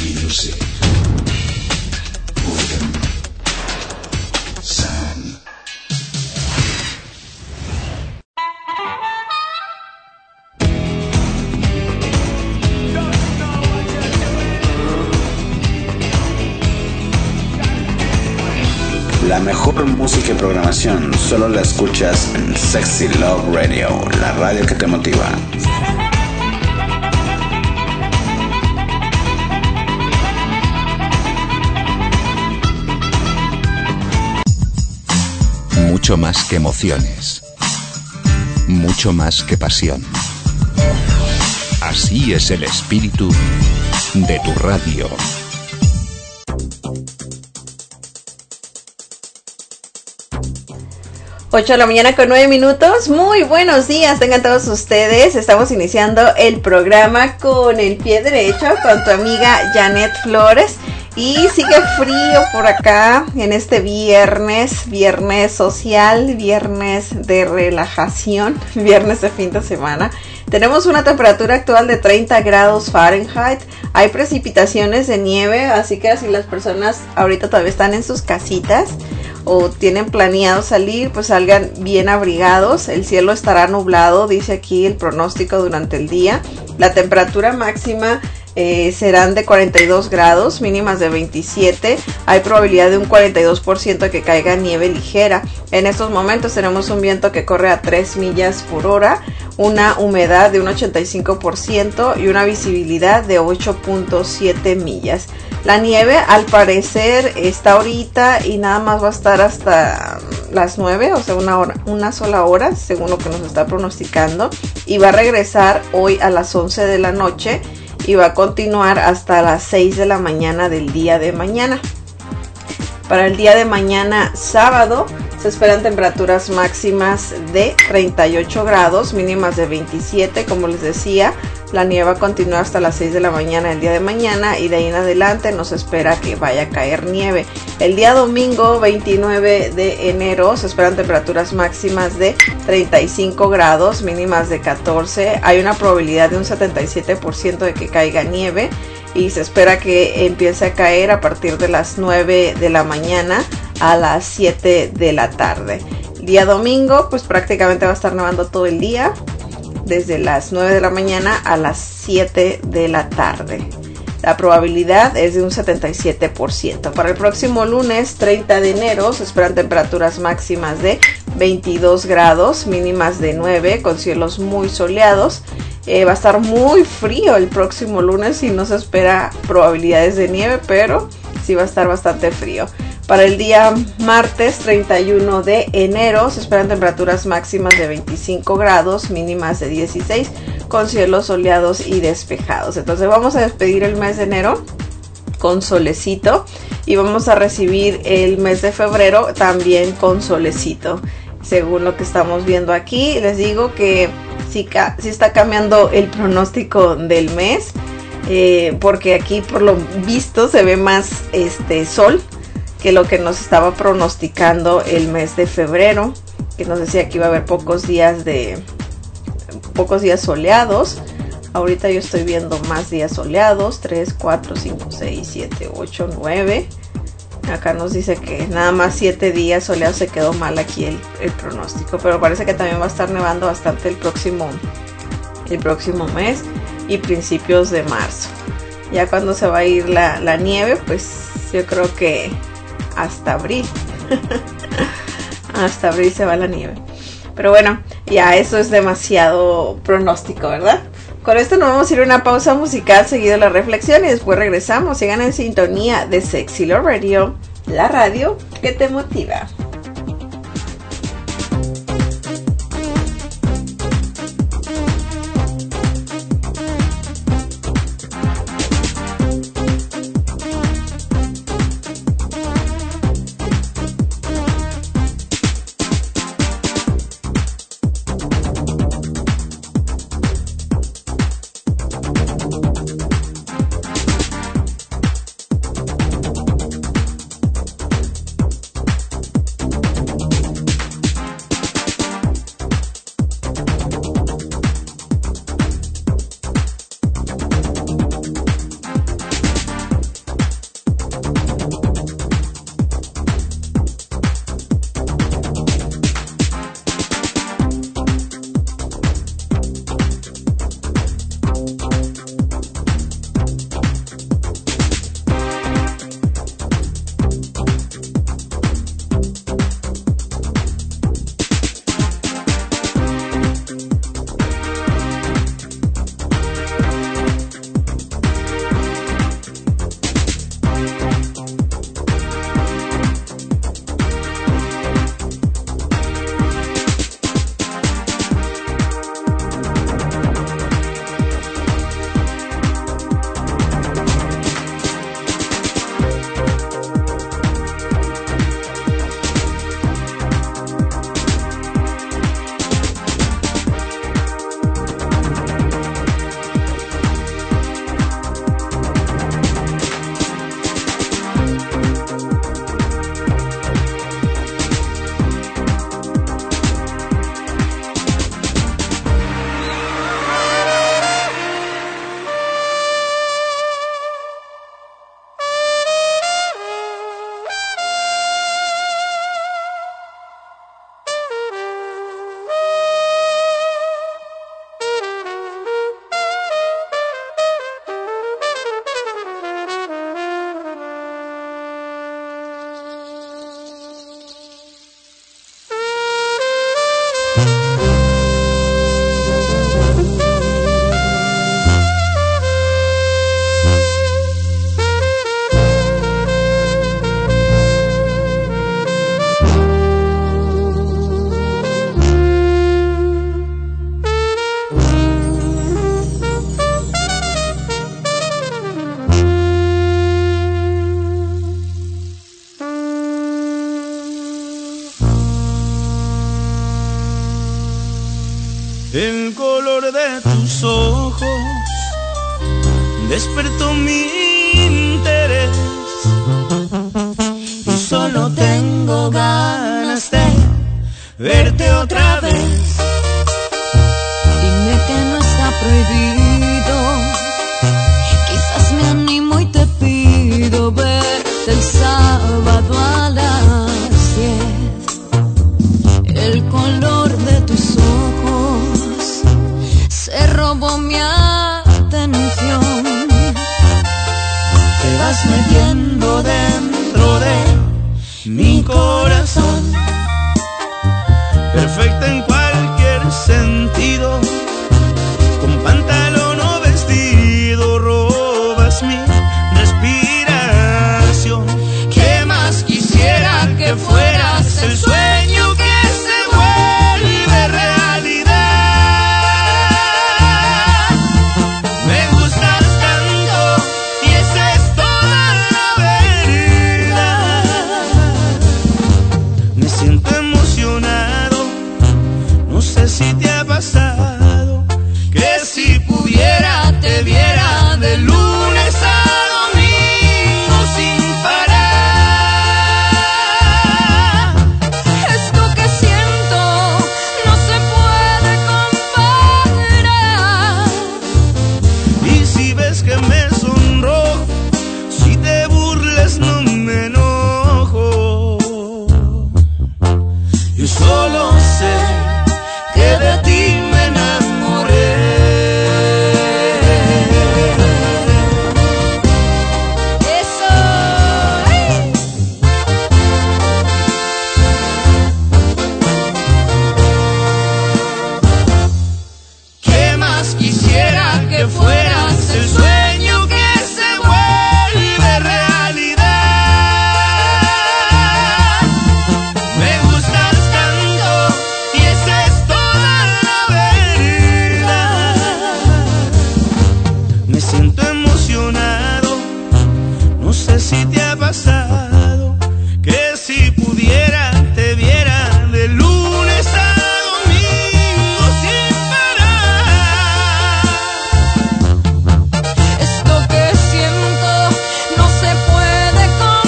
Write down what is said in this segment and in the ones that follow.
music. Boredom. Sound. La mejor música y programación solo la escuchas en Sexy Love Radio, la radio que te motiva. Mucho más que emociones, mucho más que pasión. Así es el espíritu de tu radio. Ocho de la mañana con 9 minutos. Muy buenos días, tengan todos ustedes. Estamos iniciando el programa con el pie derecho con tu amiga Janet Flores. Y sigue frío por acá en este viernes social, viernes de relajación, viernes de fin de semana. Tenemos una temperatura actual de 30 grados Fahrenheit. Hay precipitaciones de nieve, así que si las personas ahorita todavía están en sus casitas o tienen planeado salir, pues salgan bien abrigados. El cielo estará nublado, dice aquí el pronóstico durante el día. La temperatura máxima serán de 42 grados, mínimas de 27. Hay probabilidad de un 42% de que caiga nieve ligera. En estos momentos tenemos un viento que corre a 3 millas por hora, una humedad de un 85% y una visibilidad de 8.7 millas. La nieve al parecer está ahorita y nada más va a estar hasta las 9, o sea una sola hora según lo que nos está pronosticando, y va a regresar hoy a las 11 de la noche y va a continuar hasta las 6 de la mañana del día de mañana. Para el día de mañana sábado se esperan temperaturas máximas de 38 grados, mínimas de 27, como les decía. La nieve va a continuar hasta las 6 de la mañana el día de mañana y de ahí en adelante nos espera que vaya a caer nieve. El día domingo 29 de enero se esperan temperaturas máximas de 35 grados, mínimas de 14. Hay una probabilidad de un 77% de que caiga nieve y se espera que empiece a caer a partir de las 9 de la mañana a las 7 de la tarde. El día domingo pues prácticamente va a estar nevando todo el día, desde las 9 de la mañana a las 7 de la tarde. La probabilidad es de un 77%. Para el próximo lunes 30 de enero se esperan temperaturas máximas de 22 grados, mínimas de 9, con cielos muy soleados. Va a estar muy frío el próximo lunes y no se espera probabilidades de nieve, pero sí va a estar bastante frío. Para el día martes 31 de enero se esperan temperaturas máximas de 25 grados, mínimas de 16, con cielos soleados y despejados. Entonces vamos a despedir el mes de enero con solecito y vamos a recibir el mes de febrero también con solecito. Según lo que estamos viendo aquí, les digo que sí está cambiando el pronóstico del mes, porque aquí por lo visto se ve más sol que lo que nos estaba pronosticando el mes de febrero, que nos decía que iba a haber pocos días soleados. Ahorita yo estoy viendo más días soleados, 3, 4, 5, 6, 7, 8, 9. Acá nos dice que nada más 7 días soleados. Se quedó mal aquí el pronóstico, pero parece que también va a estar nevando bastante el próximo mes y principios de marzo. Ya cuando se va a ir la nieve, pues yo creo que hasta abril. Hasta abril se va la nieve. Pero bueno, ya eso es demasiado pronóstico, ¿verdad? Con esto nos vamos a ir a una pausa musical, seguido la reflexión y después regresamos. Sigan en sintonía de Sexy Love Radio, la radio que te motiva. tus ojos despertó mi interés y solo tengo ganas de verte otra vez. Dime que no está prohibido, quizás me animo y te pido verte el sábado a las 10. El color de tus ojos se robó mi atención. Te vas metiendo dentro de mi corazón, perfecta en cualquier sentido, con pantalón o vestido, robas mi respiración. ¿Qué más quisiera que fueras el sueño que se vuelve realidad? Me gustas tanto y esa es toda la verdad. Me siento emocionado, no sé si te ha pasado, que si pudiera te viera de lunes a domingo sin parar. Esto que siento no se puede comparar. Y si ves que me sonrojo, si te burles no me enojo. Yo solo sé que de ti me enamoré. Eso, ¡ay! ¿Qué más quisiera que fueras el sueño que se vuelve realidad? Me gustas tanto y esa es toda la verdad. Me siento emocionado, no sé si te ha pasado, que si pudiera te viera de lunes a domingo sin parar. Esto que siento no se puede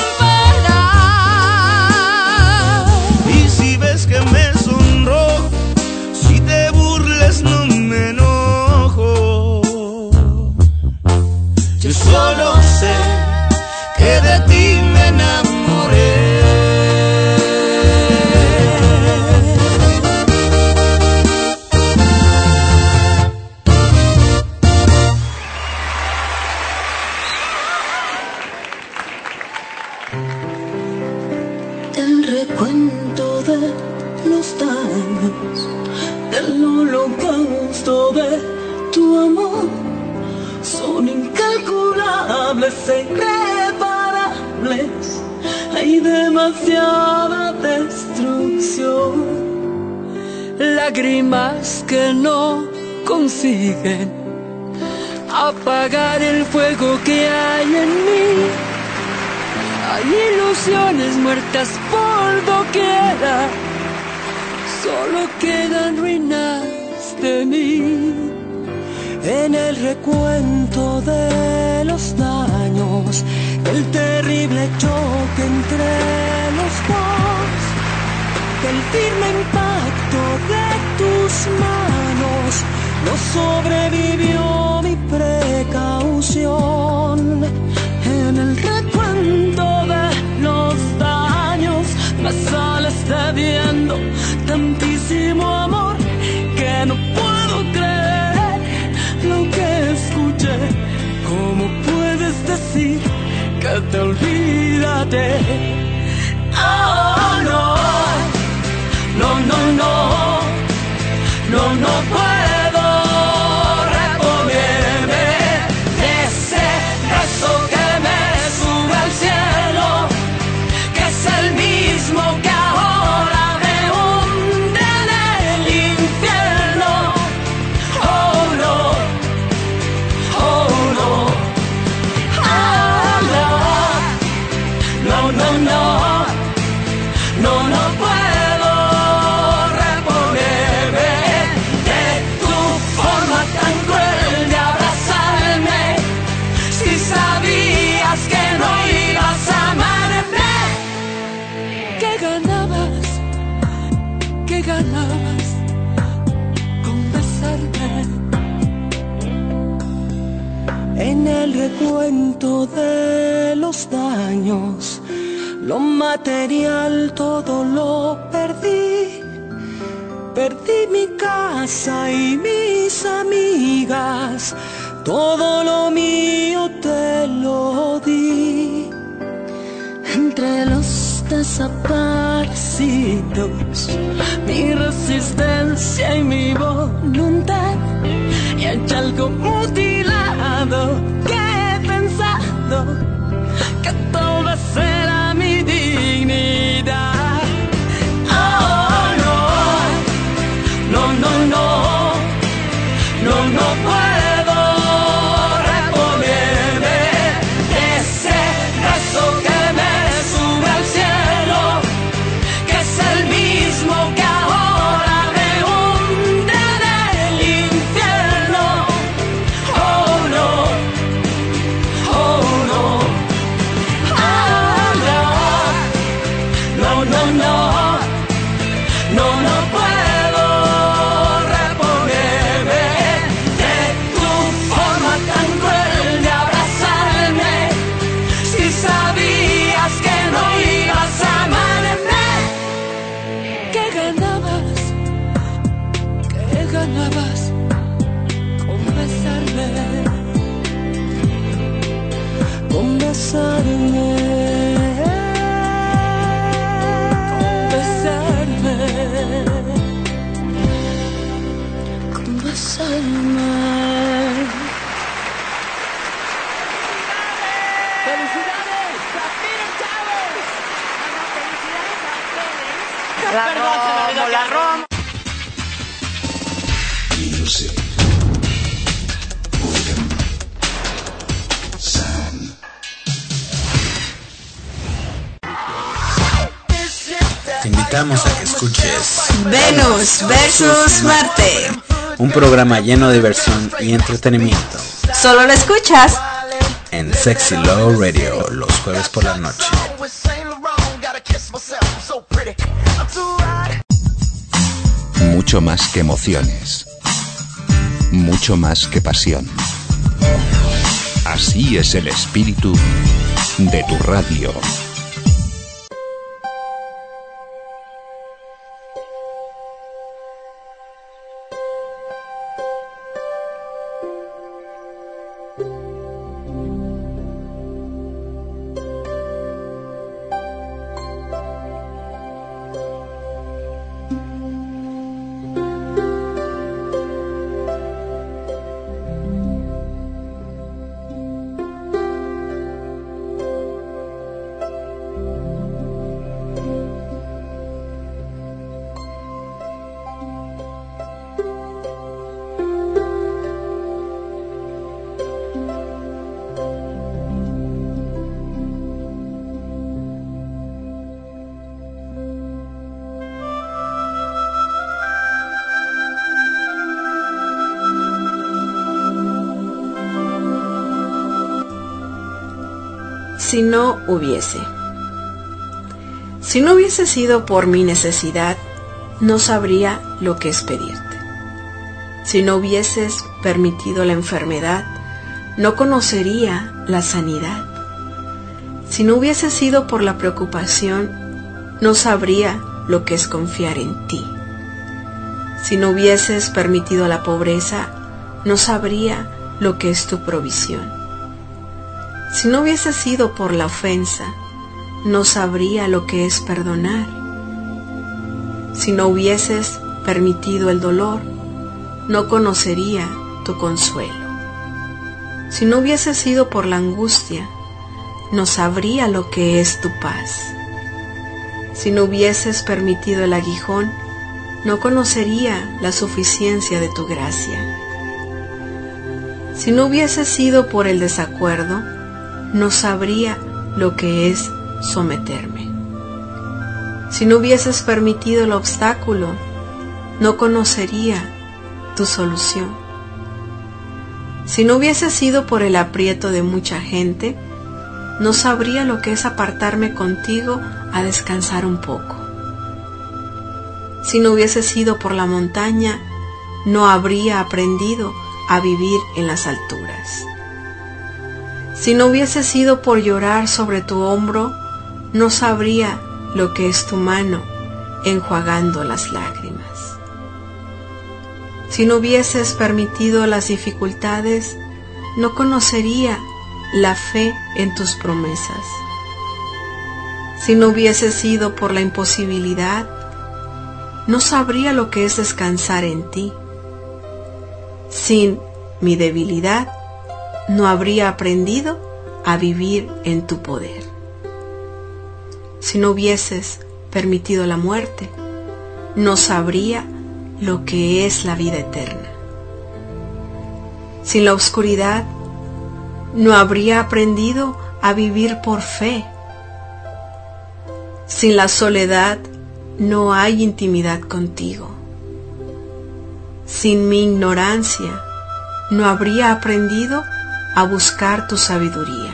comparar. Y si ves que me sonrojo, si te burles no me enojo. Yo solo sé que de ti me enamoré. El recuento de los daños, del holocausto de tu amor, son incalculables e irreparables. Hay demasiada destrucción, lágrimas que no consiguen apagar el fuego que hay en mí. Hay ilusiones muertas por doquiera, solo quedan ruinas de mí. En el recuento de los daños, el terrible choque entre los dos, del firme impacto de tus manos, no sobrevivió mi precaución. En el recuento de los daños me sales debiendo tantísimo amor que no puedo creer lo que escuché. ¿Cómo puedes decir que te olvidaste? Oh, no, no, no, no, no, no puedo reponerme de ese beso que me sube al cielo, que es el mismo que ahora me hunde en el infierno. Oh no, oh no, oh no, no, no, no, no, no puedo reponerme de En el recuento de los daños, lo material todo lo perdí. Perdí mi casa y mis amigas, todo lo mío te lo di. Entre los desaparecidos, mi resistencia y mi voluntad, y hay algo mutilado que he pensado que tal vez será mi dignidad. Oh, no, no, no, no, no, no puedo reponerme de ese beso que me sube al cielo, que es el mismo que ahora me hunde en el infierno. Oh no, oh no, oh no, no, no, no, no, no puedo reponerme de tu forma tan cruel de abrazarme. Si sabías que no ibas a amarme, ¿qué ganabas? ¿Qué ganabas con besarme? Con besarme, con besarme, con besarme. La Romo. Music. Rhythm. Sound. Te invitamos a que escuches Venus versus Marte. un programa lleno de diversión y entretenimiento Solo lo escuchas en Sexy Love Radio los jueves por la noche. Mucho más que emociones. Mucho más que pasión. Así es el espíritu de tu radio. Si no hubiese. Si no hubiese sido por mi necesidad, no sabría lo que es pedirte. Si no hubieses permitido la enfermedad, no conocería la sanidad. Si no hubiese sido por la preocupación, no sabría lo que es confiar en ti. Si no hubieses permitido la pobreza, no sabría lo que es tu provisión. Si no hubiese sido por la ofensa, no sabría lo que es perdonar. Si no hubieses permitido el dolor, no conocería tu consuelo. Si no hubiese sido por la angustia, no sabría lo que es tu paz. Si no hubieses permitido el aguijón, no conocería la suficiencia de tu gracia. Si no hubiese sido por el desacuerdo, no sabría lo que es someterme. Si no hubieses permitido el obstáculo, no conocería tu solución. Si no hubiese sido por el aprieto de mucha gente, no sabría lo que es apartarme contigo a descansar un poco. Si no hubiese sido por la montaña, no habría aprendido a vivir en las alturas. Si no hubiese sido por llorar sobre tu hombro, no sabría lo que es tu mano enjuagando las lágrimas. Si no hubieses permitido las dificultades, no conocería la fe en tus promesas. Si no hubiese sido por la imposibilidad, no sabría lo que es descansar en ti. Sin mi debilidad, no habría aprendido a vivir en tu poder. Si no hubieses permitido la muerte, no sabría lo que es la vida eterna. Sin la oscuridad, no habría aprendido a vivir por fe. Sin la soledad, no hay intimidad contigo. Sin mi ignorancia, no habría aprendido a buscar tu sabiduría.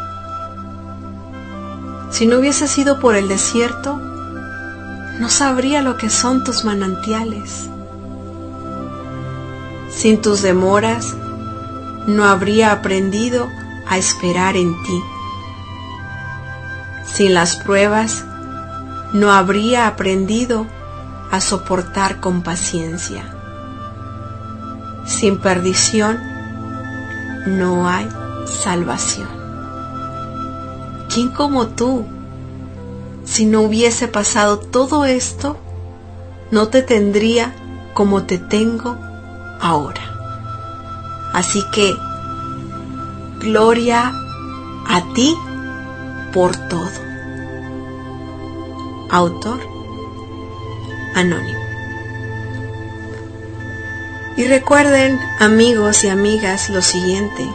Si no hubiese sido por el desierto, no sabría lo que son tus manantiales. Sin tus demoras, no habría aprendido a esperar en ti. Sin las pruebas, no habría aprendido a soportar con paciencia. Sin perdición, no hay salvación. ¿Quién como tú? Si no hubiese pasado todo esto, no te tendría como te tengo ahora. Así que, gloria a ti por todo. Autor anónimo. Y recuerden, amigos y amigas, lo siguiente: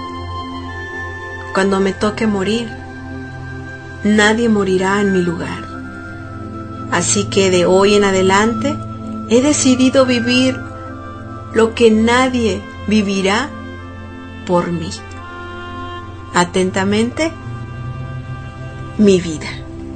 cuando me toque morir, nadie morirá en mi lugar. Así que de hoy en adelante he decidido vivir lo que nadie vivirá por mí. Atentamente, mi vida.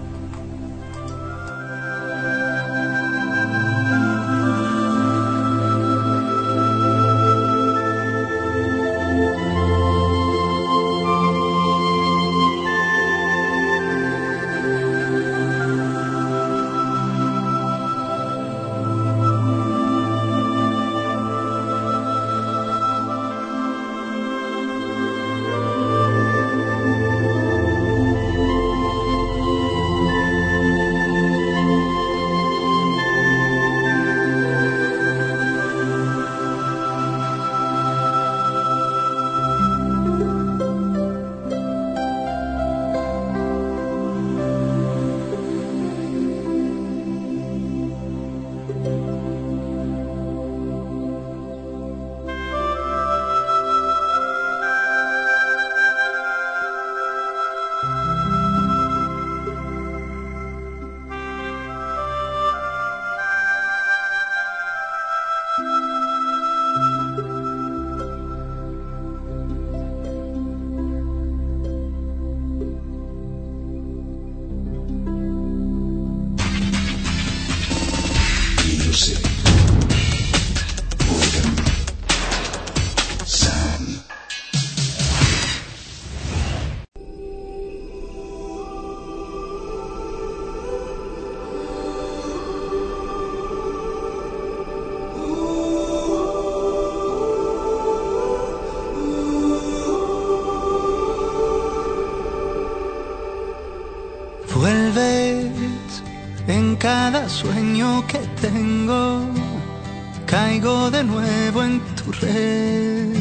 En cada sueño que tengo, caigo de nuevo en tu red.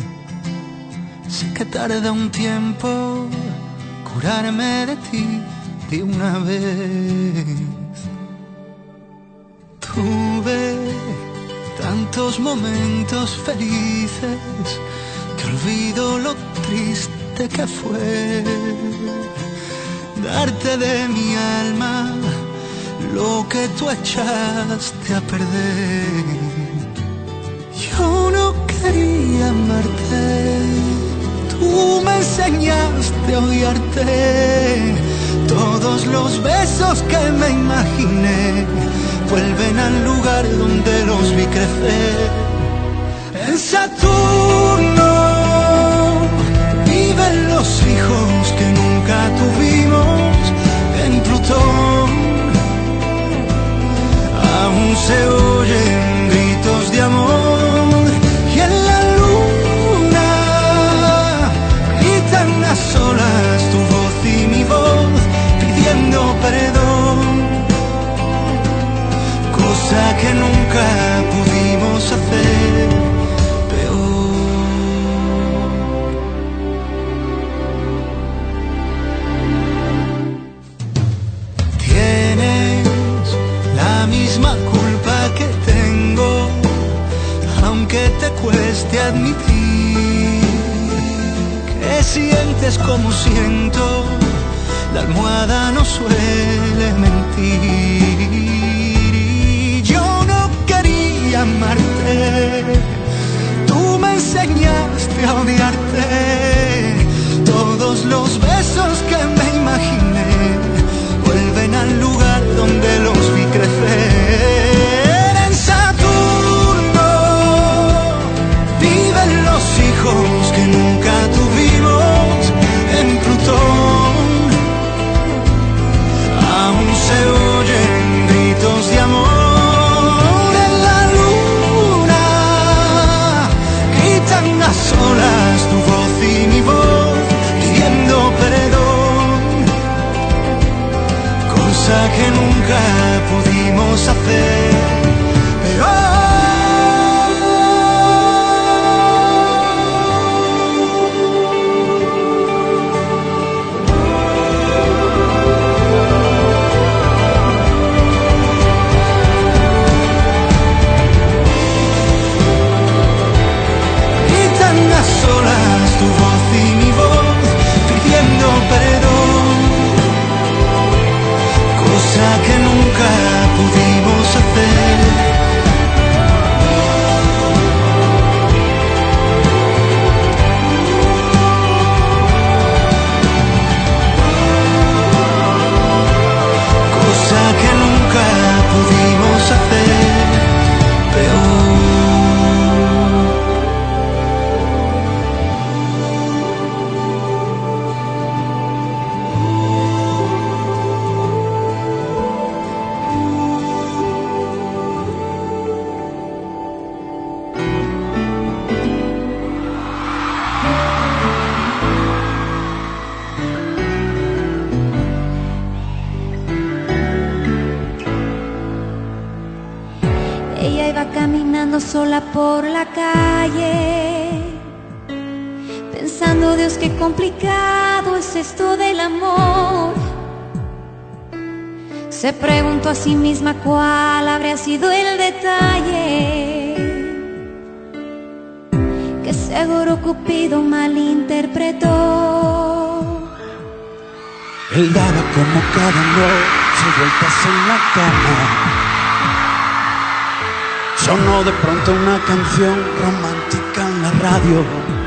Sé que tarda un tiempo curarme de ti de una vez. Tuve tantos momentos felices que olvido lo triste que fue darte de mi alma lo que tú echaste a perder. Yo no quería amarte, tú me enseñaste a odiarte. Todos los besos que me imaginé vuelven al lugar donde los vi crecer. En Saturno viven los sientes como siento, la almohada no suele mentir. Y yo no quería amarte, tú me enseñaste a odiarte. Todos los besos que me imaginé vuelven al lugar donde los vi crecer. En Saturno viven los hijos que nunca tuvimos. En Plutón aún se oyen gritos de amor. En la luna gritan a solas tu voz y mi voz pidiendo perdón, cosa que nunca pudimos hacer. Pero solas tu voz y mi voz pidiendo perdón, cosa que nunca pudimos hacer. Cosa que nunca pudimos hacer. Peor. Ella iba caminando sola por la calle, pensando, Dios, qué complicado es esto del amor. Se preguntó a sí misma cuál habría sido el detalle que seguro Cupido malinterpretó. Él daba como cada noche vueltas en la cama. Sonó de pronto una canción romántica en la radio.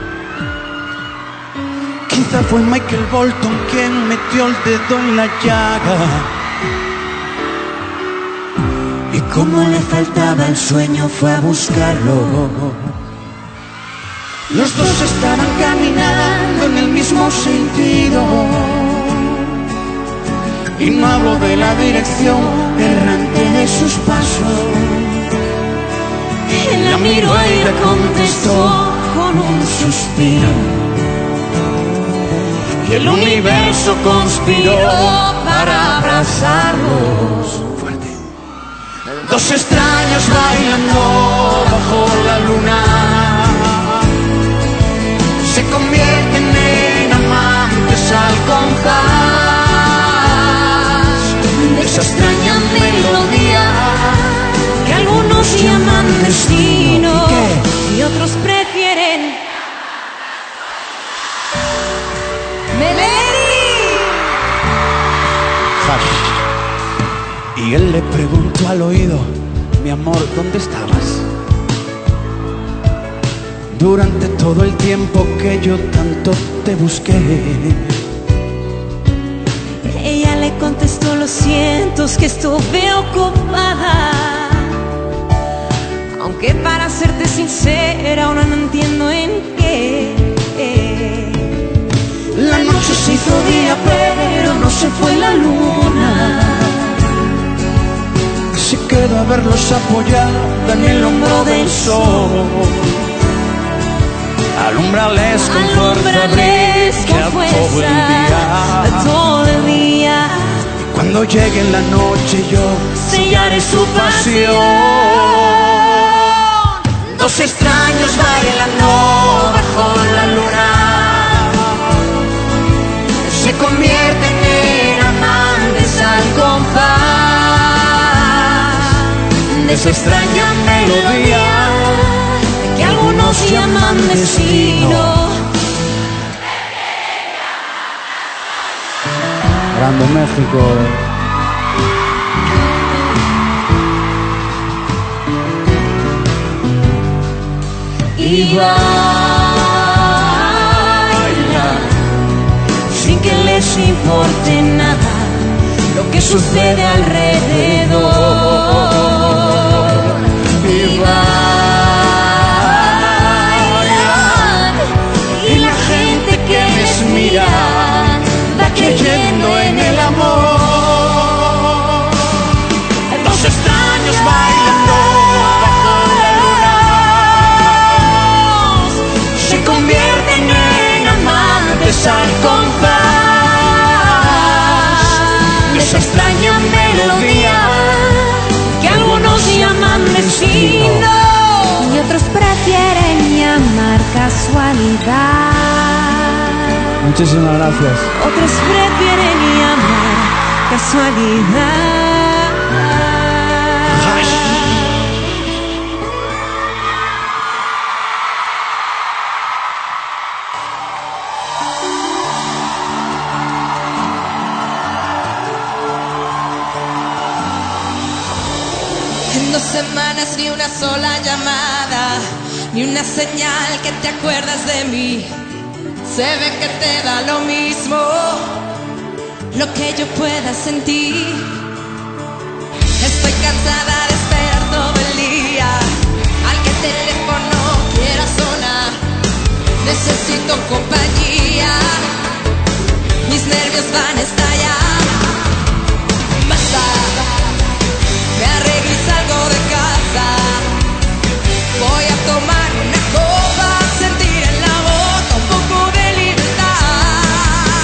Quizá fue Michael Bolton quien metió el dedo en la llaga. Y como le faltaba el sueño fue a buscarlo. Los dos estaban caminando en el mismo sentido. Y no hablo de la dirección errante de sus pasos. Él la miró y le contestó con un suspiro. Y el universo conspiró para abrazarlos. Fuerte. Dos extraños bailando bajo la luna se convierten en amantes al compás de esa extraña melodía que algunos llaman destino y otros prefieren melody. Y él le preguntó al oído: mi amor, ¿dónde estabas? Durante todo el tiempo que yo tanto te busqué. Ella le contestó: lo siento, es que estuve ocupada. Aunque para serte sincera ahora no entiendo en qué. La noche se hizo día pero no se fue la luna. Se quedó a verlos apoyada en el hombro del sol. Alumbrales con fuerza, todo el día. Cuando llegue la noche yo sellaré su pasión. Dos extraños bailando bajo la luna se convierten en amantes al compás de esa extraña melodía que algunos llaman destino escuchando México. Y baila sin que les importe nada lo que sucede alrededor. Y bailan y la gente que les mira va creyendo en el amor. Los extraños bailando bajo la luna se convierten en amantes al compás de esa extraña melodía que algunos llaman destino y otros prefieren llamar casualidad. Muchísimas gracias. Otros prefieren llamar casualidad. En 2 semanas ni una sola llamada, ni una señal que te acuerdas de mí. Se ve que te da lo mismo lo que yo pueda sentir. Estoy cansada de esperar todo el día al que el teléfono quiera sonar. Necesito compañía, mis nervios van a estallar. Basta, me arreglé, salgo de casa. Voy a tomar una copa, sentir en la boca un poco de libertad.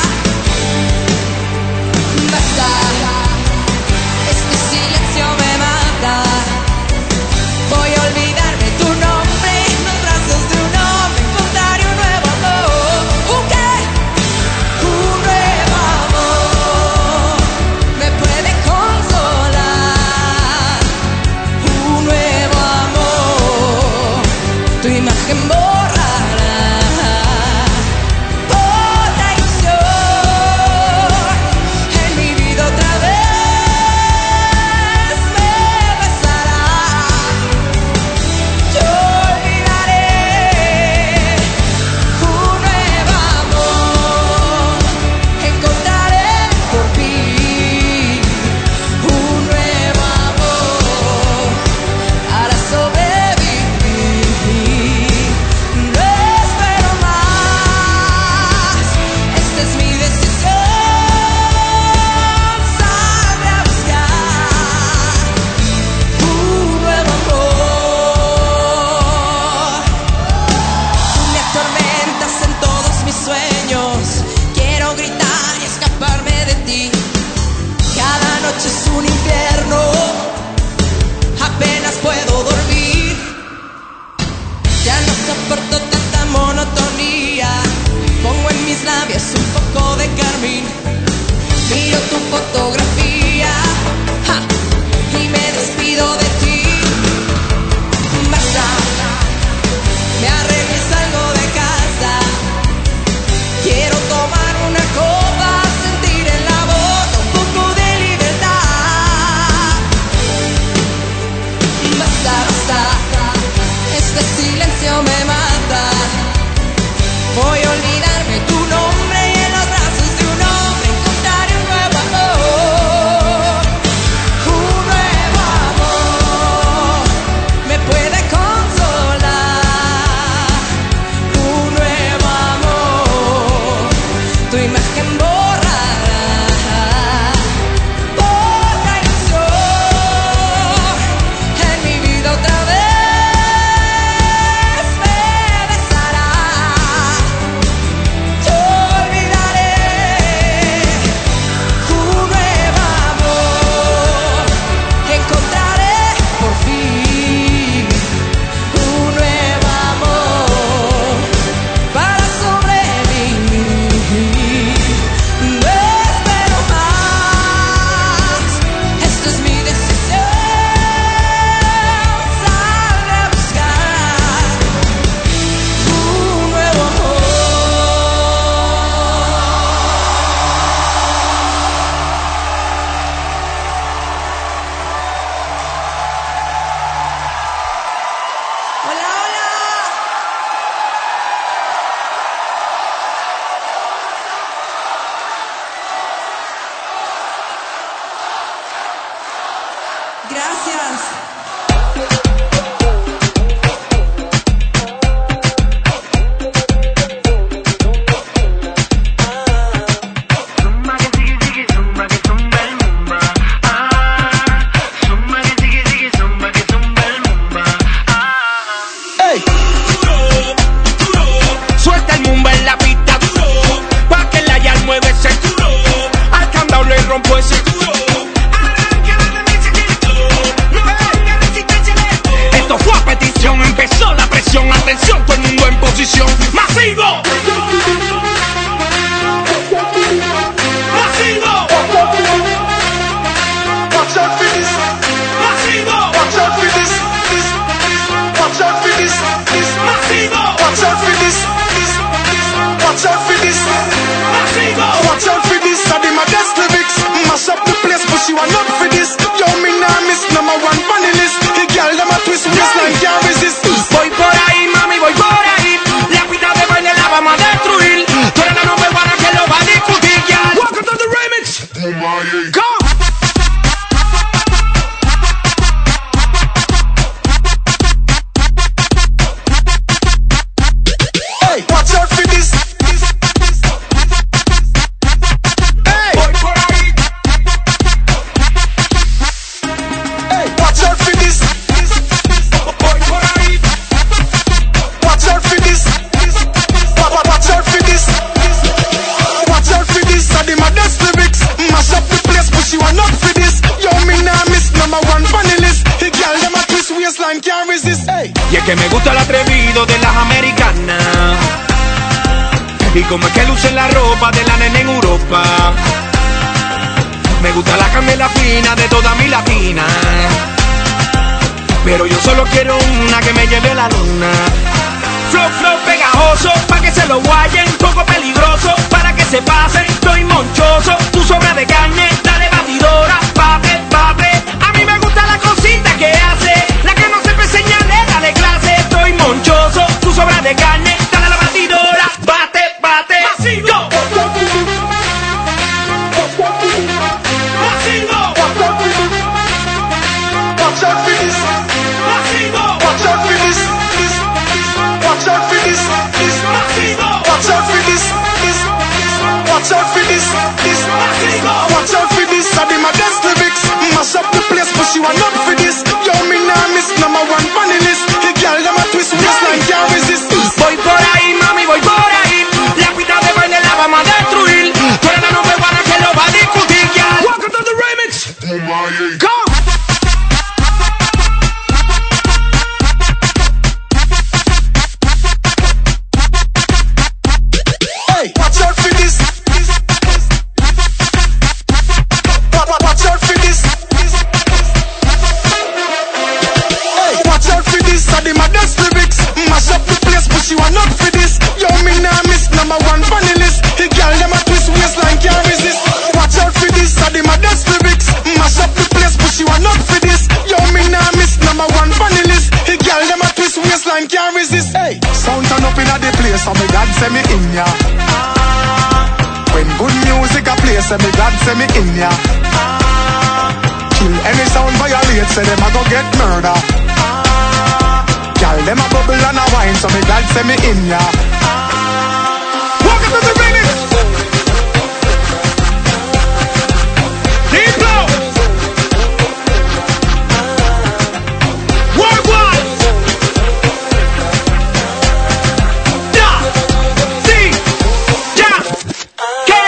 Basta, este silencio me mata. Voy a olvidarme tu nombre en los brazos de un hombre. Encontraré un nuevo amor. ¿Un qué? Un nuevo amor me puede consolar. Un nuevo amor, tu imagen borrará. Por traición, en mi vida otra vez me besará. Yo olvidaré un nuevo amor, encontraré por fin un nuevo amor para sobrevivir. No espero más, esta es mi decisión. Saldré a buscar un nuevo amor. Tú me atormentas en todos mis sueños. Quiero gritar y escaparme de ti. Cada noche es un infierno, apenas puedo dormir. Ya no soporto tanta monotonía. Pongo en mis labios un poco de carmín. Miro tu fotografía, ja, y me despido de ti. Basta, me arreglo y salgo de casa. Quiero tomar una copa, sentir en la boca un poco de libertad. Que me gusta el atrevido de las americanas y como es que luce la ropa de la nena en Europa. Me gusta la camela fina de toda mi latina, pero yo solo quiero una que me lleve a la luna. Flow, flow pegajoso, pa' que se lo guayen, poco peligroso, para que se pasen, estoy monchoso, tú sobra de carne, dale batidora, pape, pape. A mí me gusta la cosita que hace, la que no se señale, dale clase, estoy monchoso, tú sobra de carne, dale a la batidora, bate, bate, masivo. Masivo. Watch out for this. Masivo. Watch out for this. Watch out for this. Masivo. Watch out for this. Watch out for this. Masivo. Watch out for this. I be my dance lyrics. Mash up the place, but she want up for this. Yo, me nah miss number one funny list. The girl them a twist waistline can't resist. Voy por ahí, mami, voy por ahí. La pista de baile la vamos a destruir. Tú eres la number one que lo va a discutir, girl. Welcome to the remix. Go. She want up for this. Yo, me nah miss number one funny list. The girl them a twist waistline can't resist. Watch out for this. I my dance lyrics. Mash up the place, but she want up for this. Yo, me nah miss number one funny list. The girl them a twist waistline can't resist. Hey, sound turn up inna the place, so me God send me in ya. When good music a play, say me God send me in ya. Kill any sound violate, say them a go get murder. Y'all them a bubble and a wine, so me glad send me in ya. Welcome to the remix. Deep flow. Worldwide. Da, si, ya, que.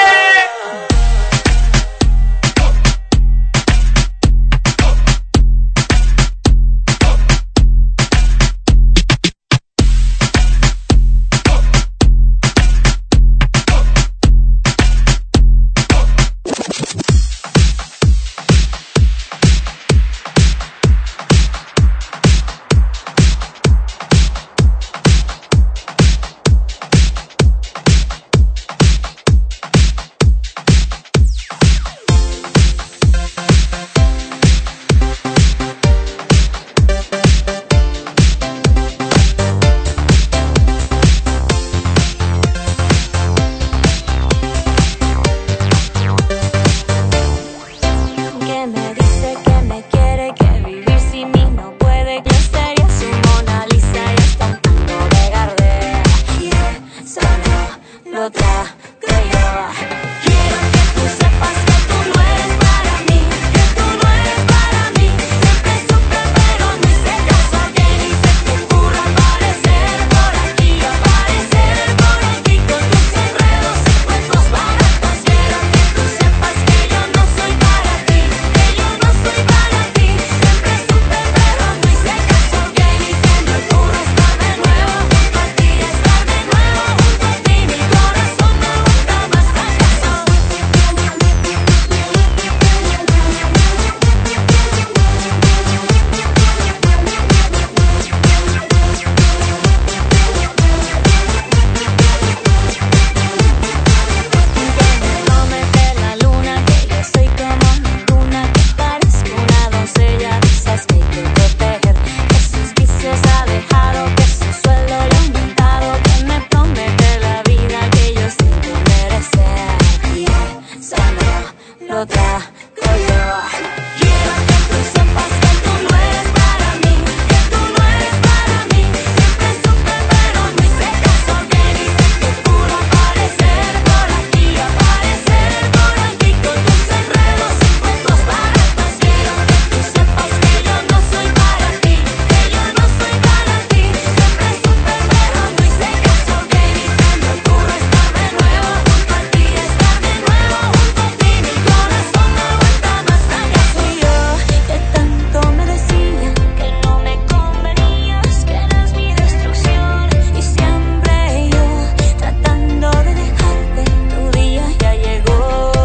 otra. Quiero que tú sepas que tú no eres para mí, que tú no eres para mí. Siempre supe pero no hice caso, que dices que puro aparecer por aquí, aparecer por aquí con tus enredos y cuentos baratos. Quiero que tú sepas que yo no soy para ti, que yo no soy para ti. Siempre supe pero no hice caso, que diciendo el puro estar de nuevo junto a ti, estar de nuevo junto a ti. Mi corazón no aguanta más fracaso. Y yo que tanto me decían que no me convenías, que eras mi destrucción, y siempre yo tratando de dejarte. Tu día ya llegó,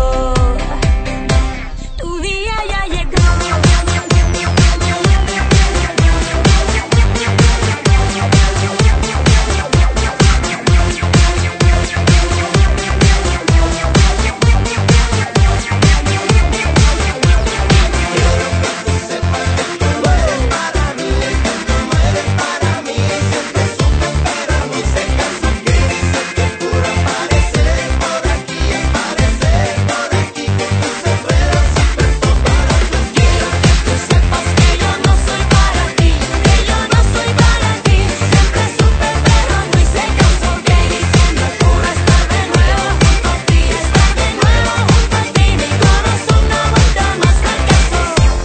tu día ya llegó. Sepas que yo no soy para ti, que yo no soy para ti. Siempre supe pero no hice caso, que diciendo el puro estar de nuevo junto a ti, estar de nuevo junto a ti. Mi corazón no aguanta más fracaso.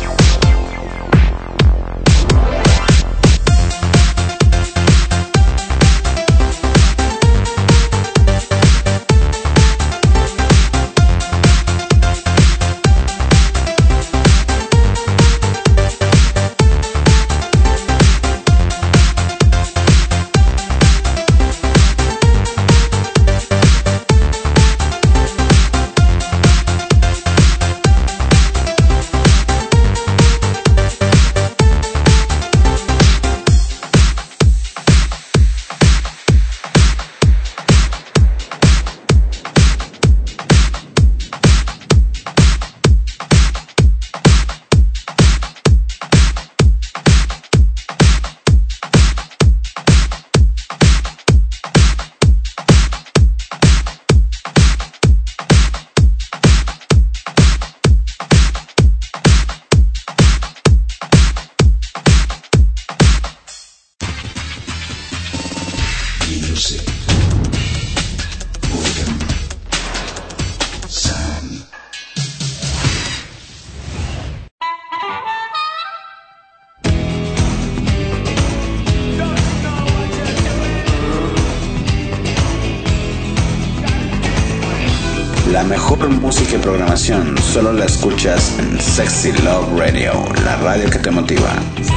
Music. Boredom. Sound. La mejor música y programación solo la escuchas en Sexy Love Radio, la radio que te motiva.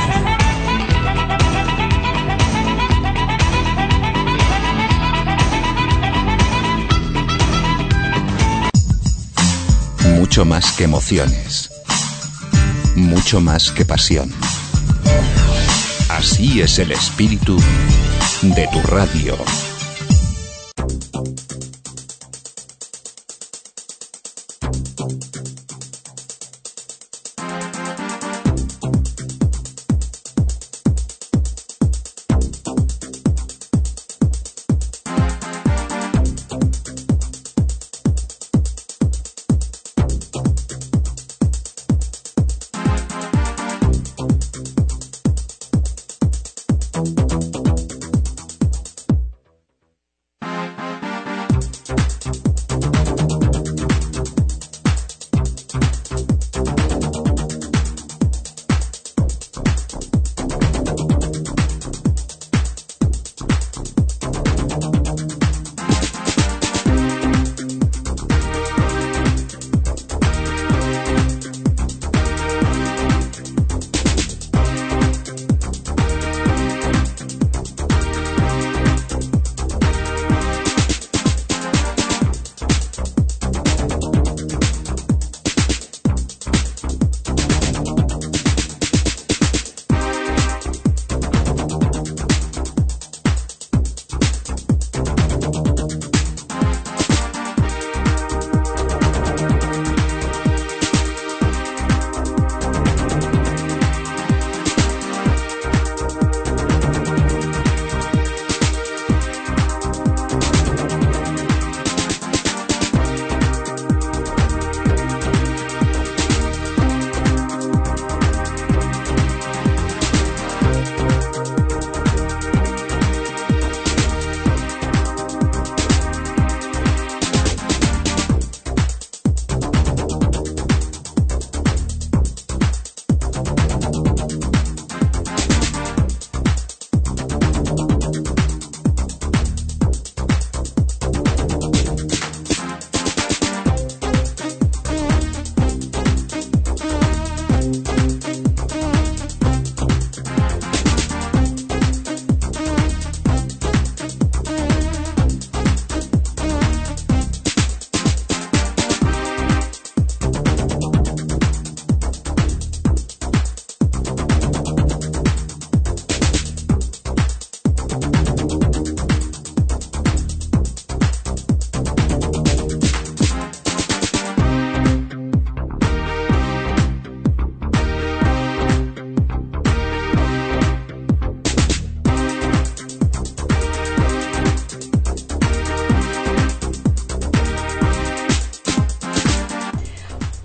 Mucho más que emociones. Mucho más que pasión. Así es el espíritu de tu radio.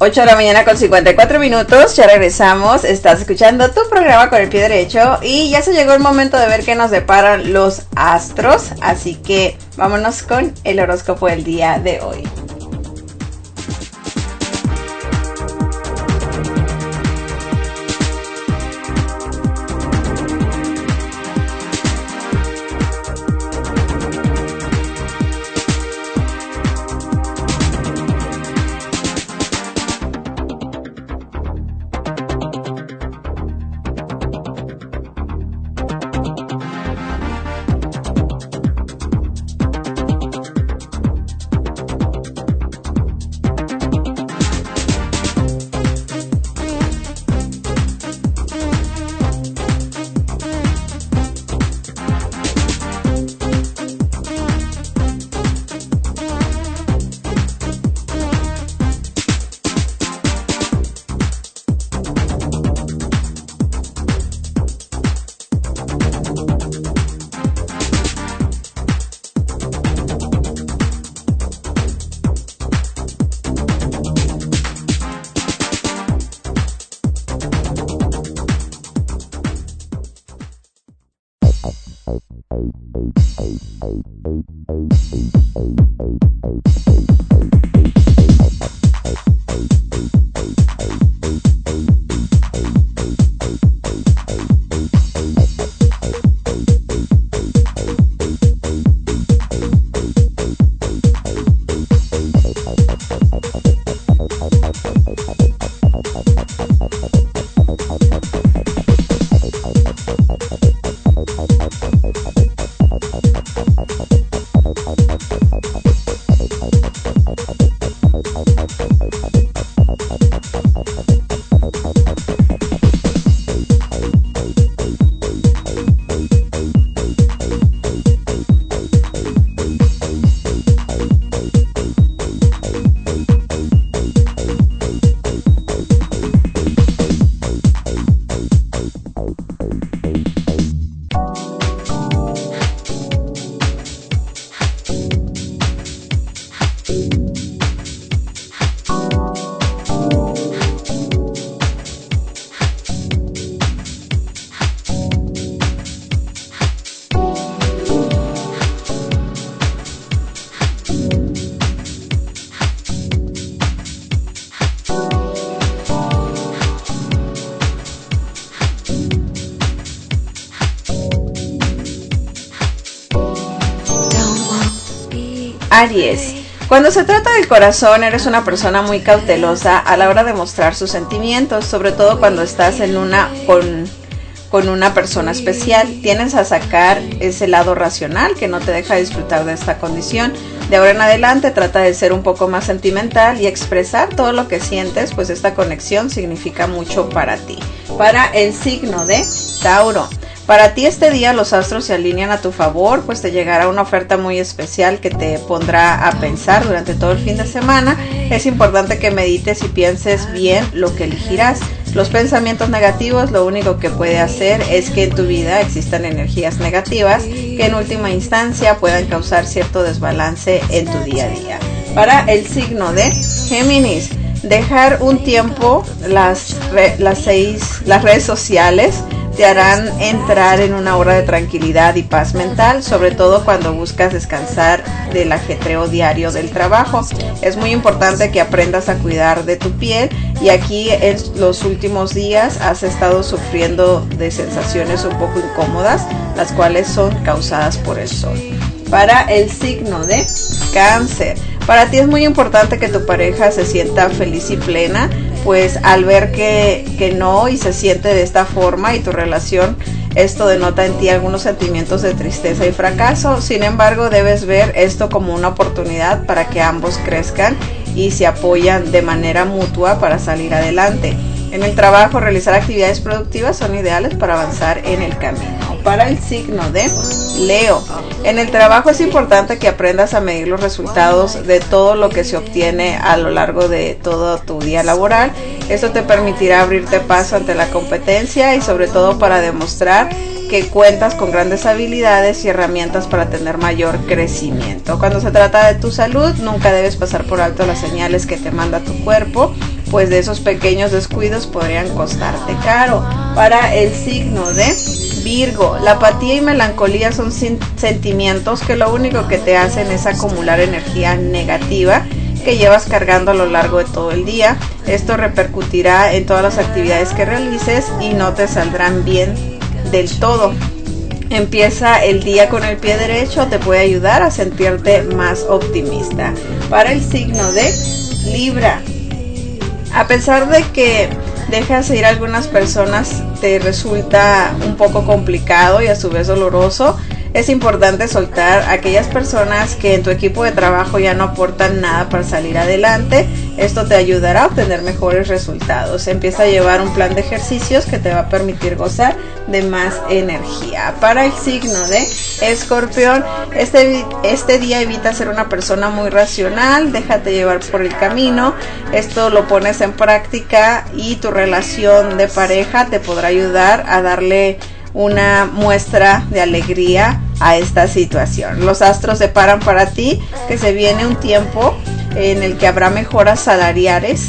8 de la mañana con 54 minutos, ya regresamos, estás escuchando tu programa con el pie derecho y ya se llegó el momento de ver qué nos deparan los astros, así que vámonos con el horóscopo del día de hoy. Aries, cuando se trata del corazón eres una persona muy cautelosa a la hora de mostrar sus sentimientos, sobre todo cuando estás con una persona especial. Tienes a sacar ese lado racional que no te deja disfrutar de esta condición. De ahora en adelante trata de ser un poco más sentimental y expresar todo lo que sientes, pues esta conexión significa mucho para ti. Para el signo de Tauro, para ti este día los astros se alinean a tu favor, pues te llegará una oferta muy especial que te pondrá a pensar durante todo el fin de semana. Es importante que medites y pienses bien lo que elegirás. Los pensamientos negativos lo único que puede hacer es que en tu vida existan energías negativas que en última instancia puedan causar cierto desbalance en tu día a día. Para el signo de Géminis, dejar un tiempo las redes sociales te harán entrar en una hora de tranquilidad y paz mental, sobre todo cuando buscas descansar del ajetreo diario del trabajo. Es muy importante que aprendas a cuidar de tu piel y aquí en los últimos días has estado sufriendo de sensaciones un poco incómodas, las cuales son causadas por el sol. Para el signo de Cáncer, para ti es muy importante que tu pareja se sienta feliz y plena, pues al ver que no y se siente de esta forma y tu relación, esto denota en ti algunos sentimientos de tristeza y fracaso. Sin embargo, debes ver esto como una oportunidad para que ambos crezcan y se apoyan de manera mutua para salir adelante. En el trabajo, realizar actividades productivas son ideales para avanzar en el camino. Para el signo de Leo, en el trabajo es importante que aprendas a medir los resultados de todo lo que se obtiene a lo largo de todo tu día laboral. Esto te permitirá abrirte paso ante la competencia y sobre todo para demostrar que cuentas con grandes habilidades y herramientas para tener mayor crecimiento. Cuando se trata de tu salud, nunca debes pasar por alto las señales que te manda tu cuerpo. pues de esos pequeños descuidos podrían costarte caro. Para el signo de Virgo, la apatía y melancolía son sentimientos que lo único que te hacen es acumular energía negativa que llevas cargando a lo largo de todo el día. Esto repercutirá en todas las actividades que realices y no te saldrán bien del todo. Empieza el día con el pie derecho, te puede ayudar a sentirte más optimista. Para el signo de Libra, a pesar de que dejas ir a algunas personas, te resulta un poco complicado y a su vez doloroso, es importante soltar a aquellas personas que en tu equipo de trabajo ya no aportan nada para salir adelante. Esto te ayudará a obtener mejores resultados. Empieza a llevar un plan de ejercicios que te va a permitir gozar de más energía. Para el signo de Escorpión, este día evita ser una persona muy racional, déjate llevar por el camino. Esto lo pones en práctica y tu relación de pareja te podrá ayudar a darle una muestra de alegría a esta situación. Los astros separan para ti que se viene un tiempo en el que habrá mejoras salariales,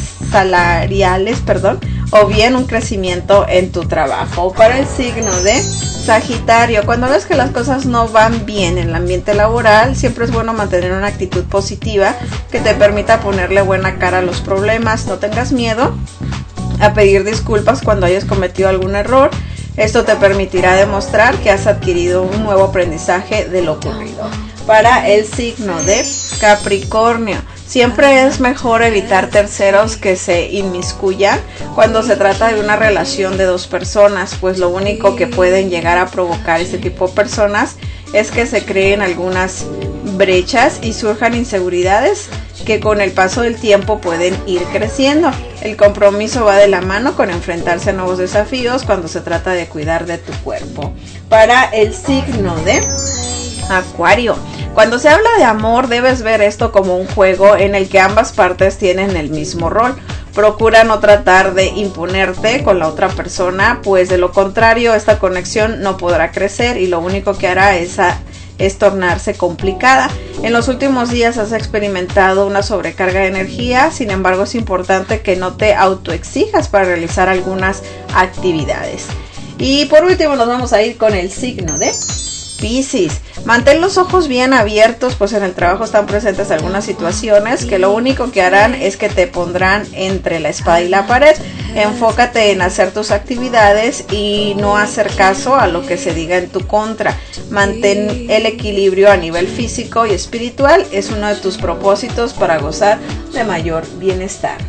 o bien un crecimiento en tu trabajo. Para el signo de Sagitario, cuando ves que las cosas no van bien en el ambiente laboral, siempre es bueno mantener una actitud positiva que te permita ponerle buena cara a los problemas. No tengas miedo a pedir disculpas cuando hayas cometido algún error. Esto te permitirá demostrar que has adquirido un nuevo aprendizaje de lo ocurrido. Para el signo de Capricornio, siempre es mejor evitar terceros que se inmiscuyan cuando se trata de una relación de dos personas, pues lo único que pueden llegar a provocar este tipo de personas es que se creen algunas brechas y surjan inseguridades que con el paso del tiempo pueden ir creciendo. El compromiso va de la mano con enfrentarse a nuevos desafíos cuando se trata de cuidar de tu cuerpo. Para el signo de Acuario, cuando se habla de amor debes ver esto como un juego en el que ambas partes tienen el mismo rol. Procura no tratar de imponerte con la otra persona, pues de lo contrario esta conexión no podrá crecer y lo único que hará es tornarse complicada. En los últimos días has experimentado una sobrecarga de energía, sin embargo es importante que no te autoexijas para realizar algunas actividades. Y por último nos vamos a ir con el signo de Piscis. Mantén los ojos bien abiertos, pues en el trabajo están presentes algunas situaciones que lo único que harán es que te pondrán entre la espada y la pared. Enfócate en hacer tus actividades y no hacer caso a lo que se diga en tu contra. Mantén el equilibrio a nivel físico y espiritual, es uno de tus propósitos para gozar de mayor bienestar.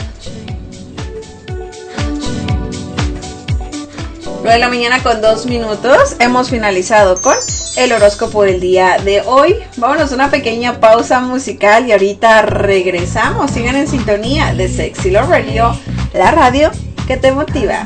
9 de la mañana con 2 minutos. Hemos finalizado con el horóscopo del día de hoy. Vámonos a una pequeña pausa musical y ahorita regresamos. Sigan en sintonía de Sexy Love Radio, la radio que te motiva.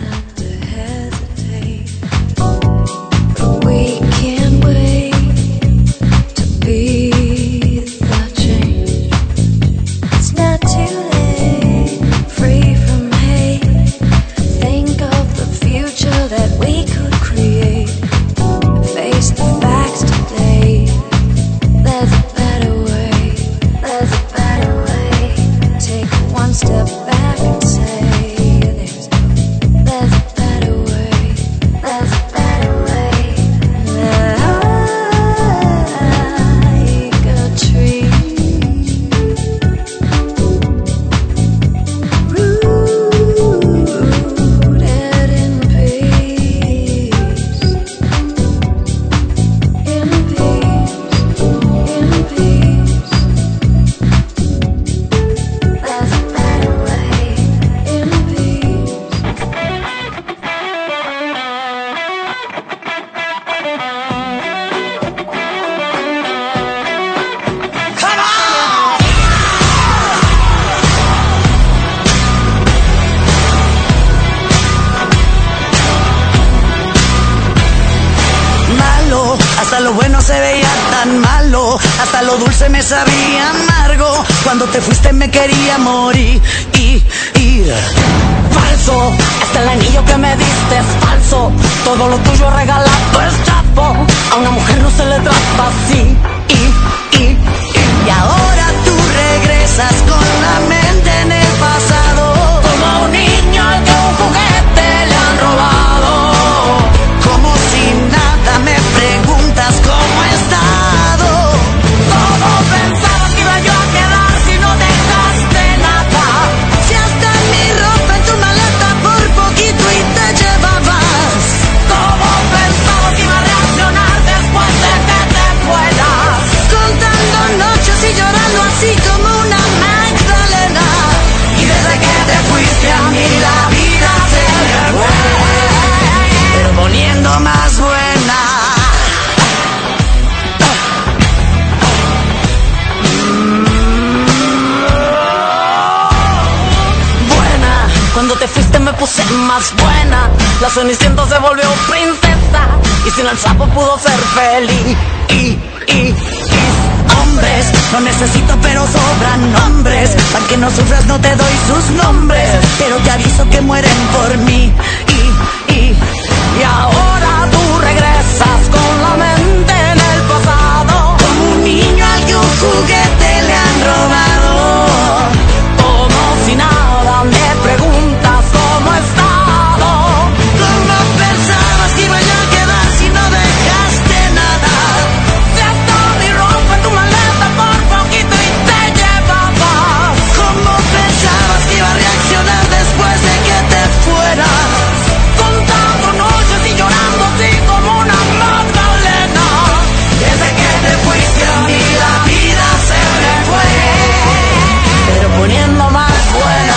Step back and say there's a better way. lo bueno se veía tan malo, hasta lo dulce me sabía amargo. Cuando te fuiste me quería morir. Falso, hasta el anillo que me diste es falso. Todo lo tuyo regalado es chapo. A una mujer no se le trata así. Y ahora tú regresas con la mente en el pasado. te fuiste me puse más buena. La Cenicienta se volvió princesa y sin el sapo pudo ser feliz. Hombres, no necesito pero sobran nombres. Para que no sufras no te doy sus nombres, pero te aviso que mueren por mí. Y ahora tú regresas con la mente en el pasado, como un niño al que un juguete le han robado. Como si nada me preguntas cómo he estado. ¿Cómo pensabas que iba yo a quedar si no dejaste nada? Se ató mi ropa en tu maleta por poquito y te llevabas. ¿Cómo pensabas que iba a reaccionar después de que te fueras? Contando noches y llorando así como una magdalena. Desde que te fuiste a mí la vida se me fue, pero poniendo más buena.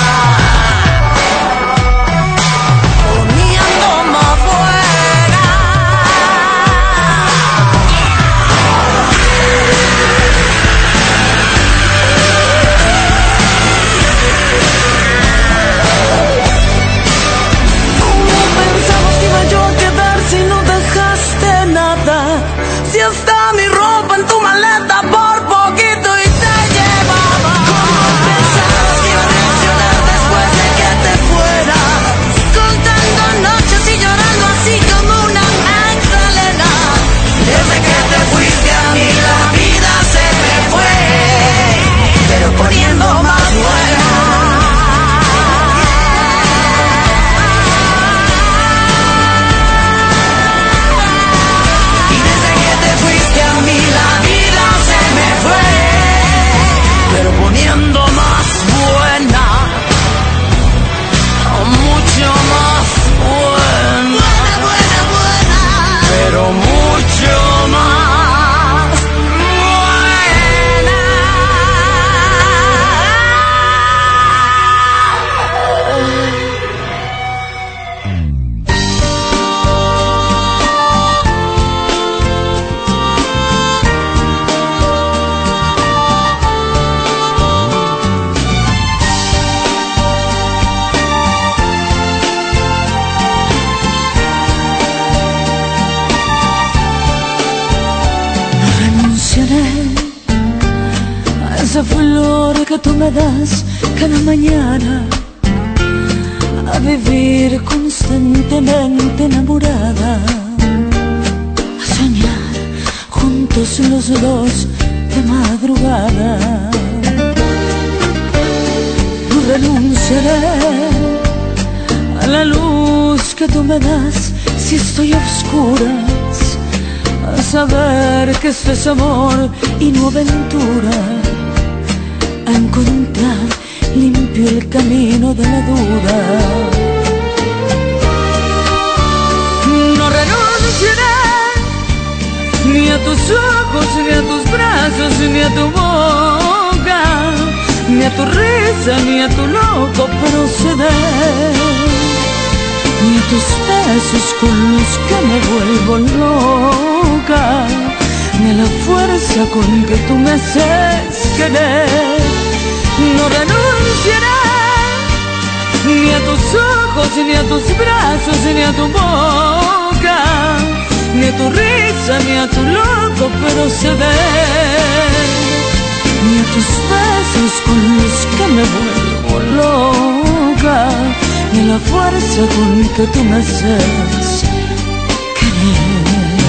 Poniendo más buena. ¿Cómo pensabas que iba yo a quedar si no dejaste nada? Si está mi ropa en tu maleta por poquito y te llevaba. ¿Cómo pensabas que iba a reaccionar después de que te fueras? Contando noches y llorando así como una magdalena. Desde que te fuiste a mí la vida se me fue, pero poniendo más buena. Y desde que te fuiste a mí la vida se me fue, pero poniendo más buena. Mucho más buena. Buena. Pero mucho más buena. Renunciaré a esa flor que tú me das cada mañana, a vivir constantemente enamorada, a soñar juntos los dos de madrugada. Renunciaré a la luz que tú me das si estoy a oscuras, a saber que esto es amor y no aventura, a encontrar limpio el camino de la duda. No renunciaré ni a tus ojos, ni a tus brazos, ni a tu boca, ni a tu risa, ni a tu loco proceder, ni a tus besos con los que me vuelvo loca, ni a la fuerza con que tú me haces querer. No renunciaré ni a tus ojos, ni a tus brazos, ni a tu boca, ni a tu risa, ni a tu loco proceder, ni a tus besos con los que me vuelvo loca, ni a la fuerza con que tú me haces querer.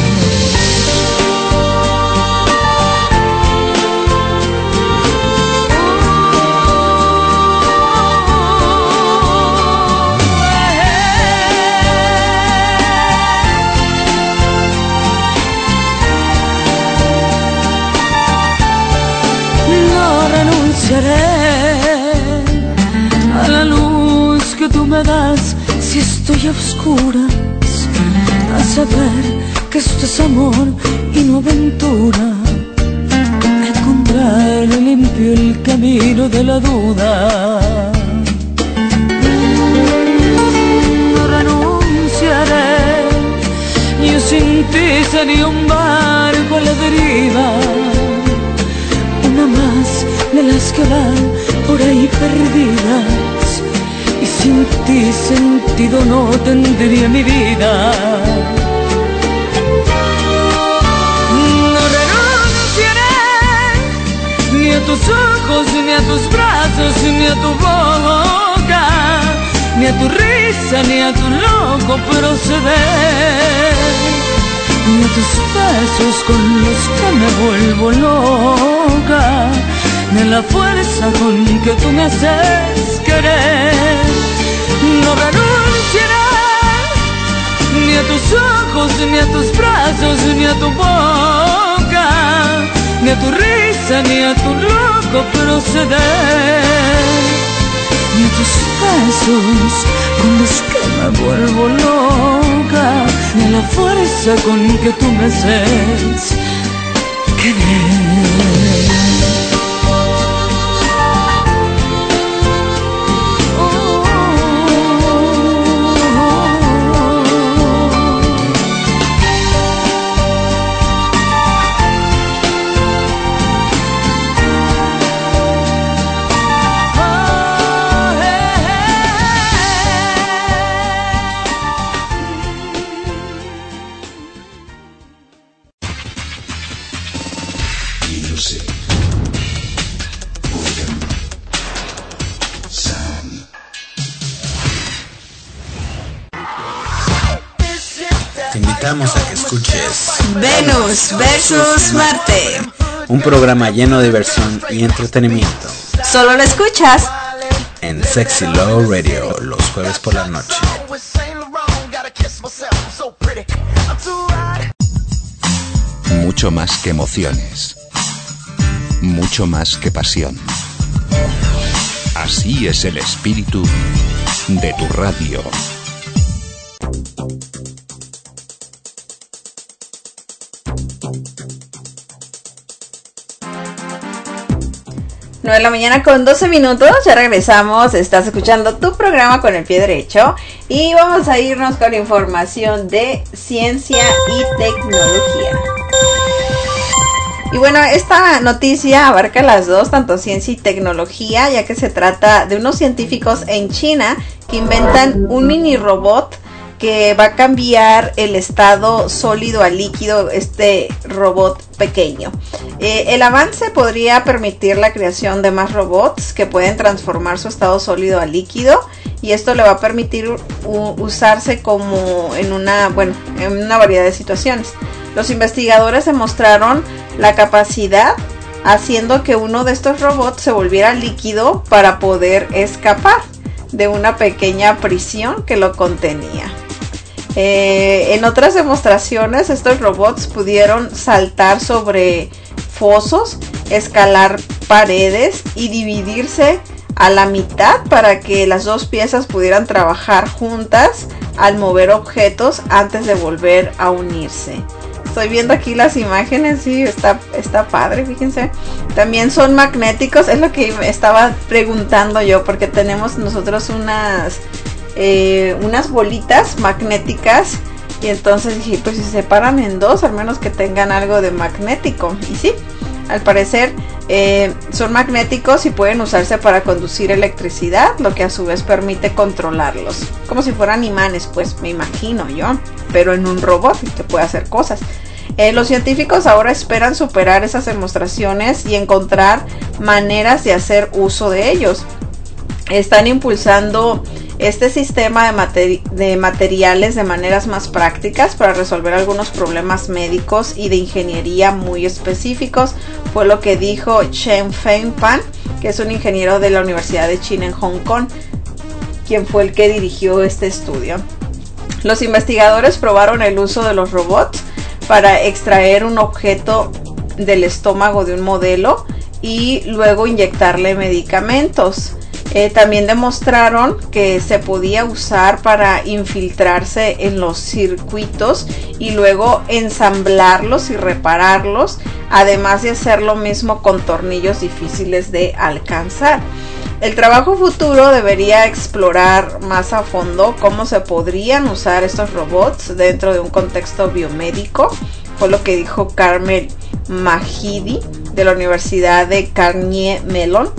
A la luz que tú me das si estoy a oscuras, a saber que esto es amor y no aventura, a encontrar limpio el camino de la duda. No renunciaré, yo sin ti sería un barco a la deriva, una más de las que van por ahí perdidas. Y si sin ti sentido no tendría mi vida. No renunciaré ni a tus ojos, ni a tus brazos, ni a tu boca, ni a tu risa, ni a tu loco proceder, ni a tus besos con los que me vuelvo loca, ni a la fuerza con que tú me haces querer. No renunciaré ni a tus ojos, ni a tus brazos, ni a tu boca, ni a tu risa, ni a tu loco proceder, ni a tus besos con los que me vuelvo loca, ni a la fuerza con que tú me haces querer. Te invitamos a que escuches Venus versus Marte. un programa lleno de diversión y entretenimiento Solo lo escuchas en Sexy Love Radio los jueves por la noche. Mucho más que emociones. Mucho más que pasión. Así es el espíritu de tu radio. de la mañana con 12 minutos, ya regresamos, estás escuchando tu programa con el pie derecho y vamos a irnos con información de ciencia y tecnología. Y bueno, esta noticia abarca las dos, tanto ciencia y tecnología, ya que se trata de unos científicos en China que inventan un mini robot que va a cambiar el estado sólido a líquido, este robot pequeño. El avance podría permitir la creación de más robots que pueden transformar su estado sólido a líquido, y esto le va a permitir usarse como en una variedad de situaciones. Los investigadores demostraron la capacidad haciendo que uno de estos robots se volviera líquido para poder escapar de una pequeña prisión que lo contenía. En otras demostraciones, estos robots pudieron saltar sobre fosos, escalar paredes y dividirse a la mitad para que las dos piezas pudieran trabajar juntas al mover objetos antes de volver a unirse. Estoy viendo aquí las imágenes, sí, está padre, fíjense. También son magnéticos, es lo que me estaba preguntando yo, porque tenemos nosotros unas bolitas magnéticas, y entonces dije, pues si se separan en dos, al menos que tengan algo de magnético. Y sí, al parecer son magnéticos y pueden usarse para conducir electricidad, lo que a su vez permite controlarlos, como si fueran imanes, pues me imagino yo, pero en un robot que puede hacer cosas. Los científicos ahora esperan superar esas demostraciones y encontrar maneras de hacer uso de ellos. Están impulsando este sistema de materiales de maneras más prácticas para resolver algunos problemas médicos y de ingeniería muy específicos, fue lo que dijo Chen Fengpan, que es un ingeniero de la Universidad de China en Hong Kong, quien fue el que dirigió este estudio. Los investigadores probaron el uso de los robots para extraer un objeto del estómago de un modelo y luego inyectarle medicamentos. También demostraron que se podía usar para infiltrarse en los circuitos y luego ensamblarlos y repararlos, además de hacer lo mismo con tornillos difíciles de alcanzar. El trabajo futuro debería explorar más a fondo cómo se podrían usar estos robots dentro de un contexto biomédico, fue lo que dijo Carmel Mahidi de la Universidad de Carnegie Mellon,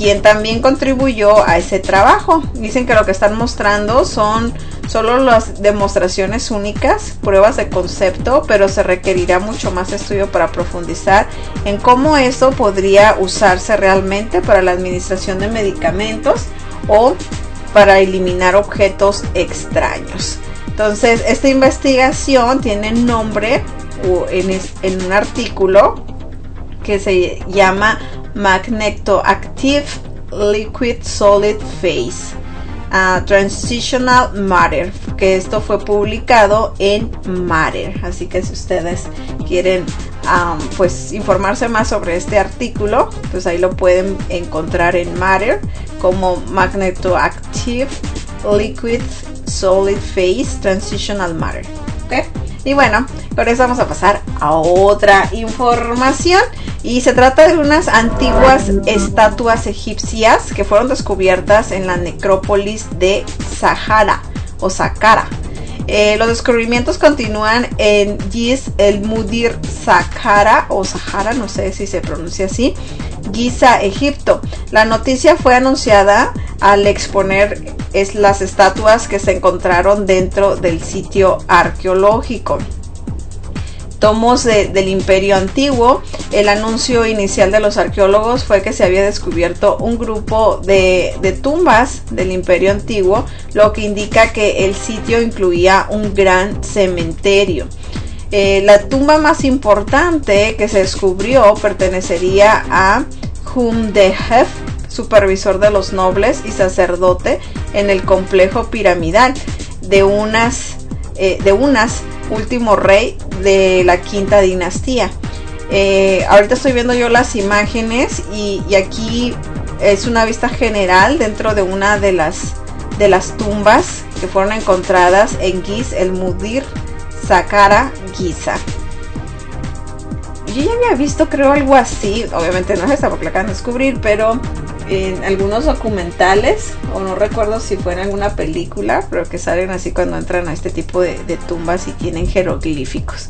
quien también contribuyó a ese trabajo. Dicen que lo que están mostrando son solo las demostraciones únicas, pruebas de concepto, pero se requerirá mucho más estudio para profundizar en cómo eso podría usarse realmente para la administración de medicamentos o para eliminar objetos extraños. Entonces, esta investigación tiene nombre en un artículo que se llama Magnetoactive Liquid Solid Phase Transitional Matter, que esto fue publicado en Matter. Así que si ustedes quieren pues informarse más sobre este artículo, pues ahí lo pueden encontrar en Matter como Magnetoactive Liquid Solid Phase Transitional Matter. ¿Okay? Y bueno, con eso vamos a pasar a otra información. Y se trata de unas antiguas estatuas egipcias que fueron descubiertas en la necrópolis de Saqqara o Saqqara. Los descubrimientos continúan en Giz el Mudir Saqqara o Sahara, no sé si se pronuncia así, Giza, Egipto. La noticia fue anunciada al exponer las estatuas que se encontraron dentro del sitio arqueológico. Tomos del Imperio Antiguo. El anuncio inicial de los arqueólogos fue que se había descubierto un grupo de tumbas del Imperio Antiguo, lo que indica que el sitio incluía un gran cementerio. La tumba más importante que se descubrió pertenecería a Humdeheb, supervisor de los nobles y sacerdote en el complejo piramidal de unas último rey de la quinta dinastía. Ahorita estoy viendo yo las imágenes y aquí es una vista general dentro de una de las tumbas que fueron encontradas en Giz el Mudir Saqqara, Giza. Yo ya había visto, creo, algo así. Obviamente no es esta porque la acaban de descubrir, pero en algunos documentales, o no recuerdo si fue en alguna película, pero que salen así cuando entran a este tipo de tumbas y tienen jeroglíficos.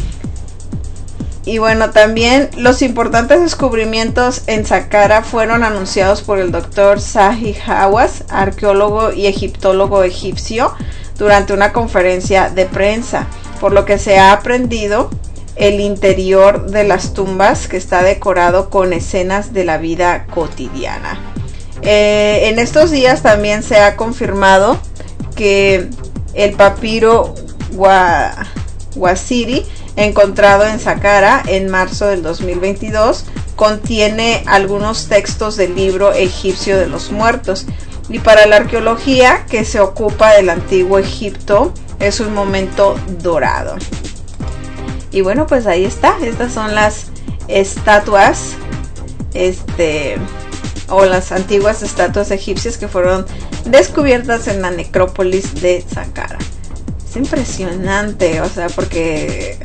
Y bueno, también los importantes descubrimientos en Saqqara fueron anunciados por el doctor Zahi Hawass, arqueólogo y egiptólogo egipcio, durante una conferencia de prensa, por lo que se ha aprendido el interior de las tumbas, que está decorado con escenas de la vida cotidiana. En estos días también se ha confirmado que el papiro Wasiri, encontrado en Saqqara en marzo del 2022, contiene algunos textos del libro egipcio de los muertos. Y para la arqueología que se ocupa del antiguo Egipto, es un momento dorado. Y bueno, pues ahí está. Estas son las estatuas, o las antiguas estatuas egipcias que fueron descubiertas en la necrópolis de Saqqara. Es impresionante, o sea, porque,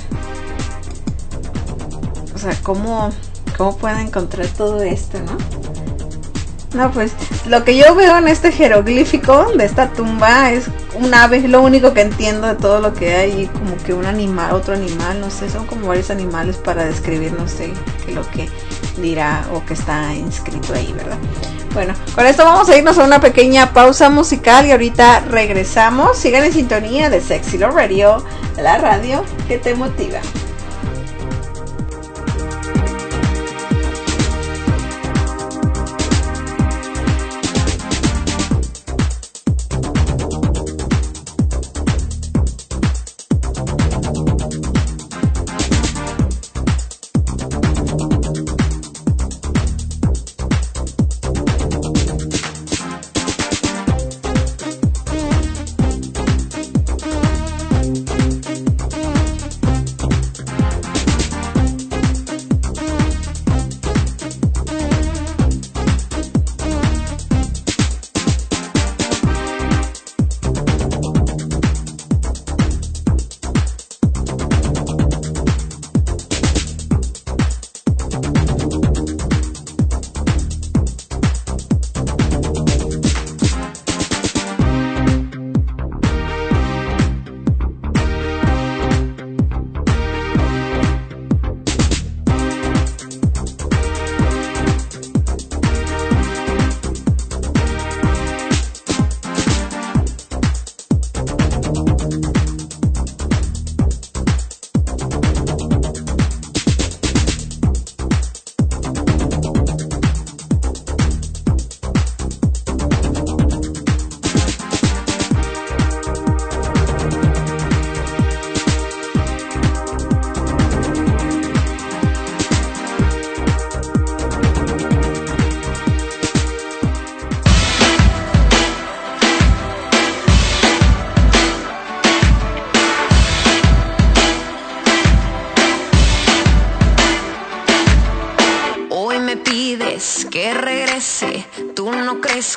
o sea, ¿cómo pueden encontrar todo esto, no? No, pues lo que yo veo en este jeroglífico de esta tumba es un ave, es lo único que entiendo de todo lo que hay, como que un animal, otro animal, no sé, son como varios animales para describir, no sé, qué lo que dirá o que está inscrito ahí, ¿verdad? Bueno, con esto vamos a irnos a una pequeña pausa musical y ahorita regresamos. Sigan en sintonía de Sexy Love Radio, la radio que te motiva.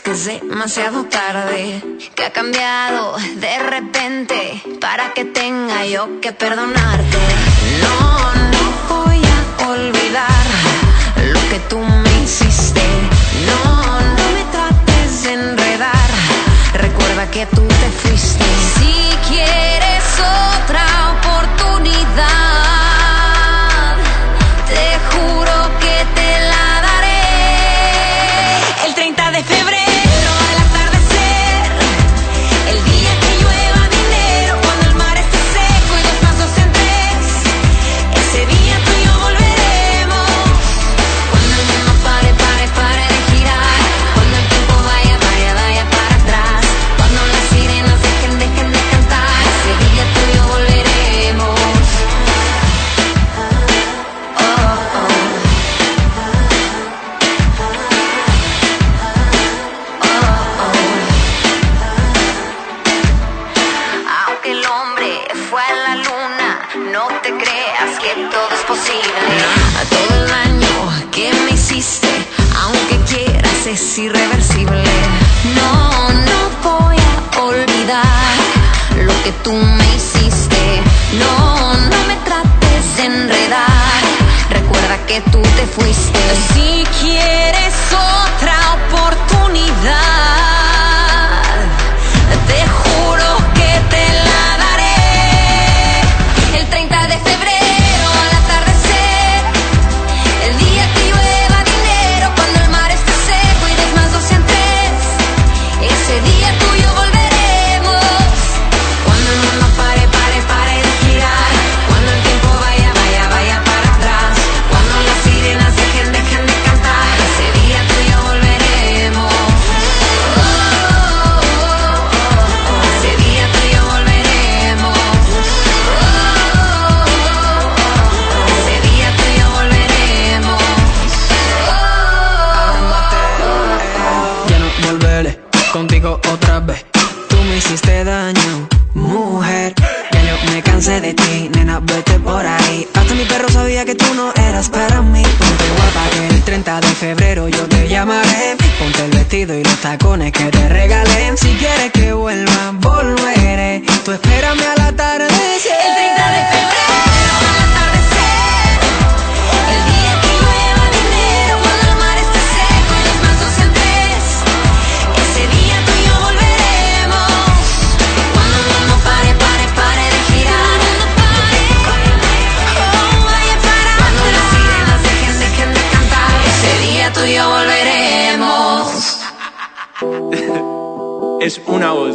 que es demasiado tarde, que ha cambiado de repente para que tenga yo que perdonarte. No, no voy a olvidar lo que tú me hiciste. No, no me trates de enredar, recuerda que tú te fuiste. Si quieres otra oportunidad, te juro que te la daré. El 30 de febrero al atardecer, el día que llueva dinero, cuando el mar esté seco y los pasos en tres, ese día tú y yo volveremos. Cuando el mundo pare de girar, cuando el tiempo vaya para atrás, cuando las sirenas dejen de cantar, ese día tú y yo volveremos. Aunque el hombre fue a la luna, no te creas que todo es posible. Todo el daño que me hiciste, aunque quieras, es irreversible. No, no voy a olvidar lo que tú me hiciste. No, no me trates de enredar, recuerda que tú te fuiste. Si quieres otra oportunidad, te juro que te la daré. El 30 de febrero al atardecer, el día que llueva dinero, cuando el mar esté seco y des más 2 en 3, ese día tú y yo volveremos. Cuando el mundo pare de girar, cuando el tiempo vaya para atrás, cuando las sirenas dejen de cantar, ese día tú y yo volveremos. Ese día tú y yo volveremos. Ese día tú y yo volveremos. Ya no volveré contigo otra vez. Tú me hiciste daño, mujer. Ya yo me cansé de ti, nena, vete por ahí. Hasta mi perro sabía que tú no eras para mí. Ponte guapa que el 30 de febrero yo te llamaré. Ponte el vestido y los tacones que te regalé. Si quieres que vuelva, volveré. Tú espérame al atardecer. El 30 de febrero al atardecer, el día que llueva dinero, cuando el mar esté seco y los mantos en 3, ese día tú y yo volveremos. Cuando el mundo pare de girar, vaya para atrás, cuando las sirenas dejen de cantar, ese día tú y yo volveremos. Es una voz.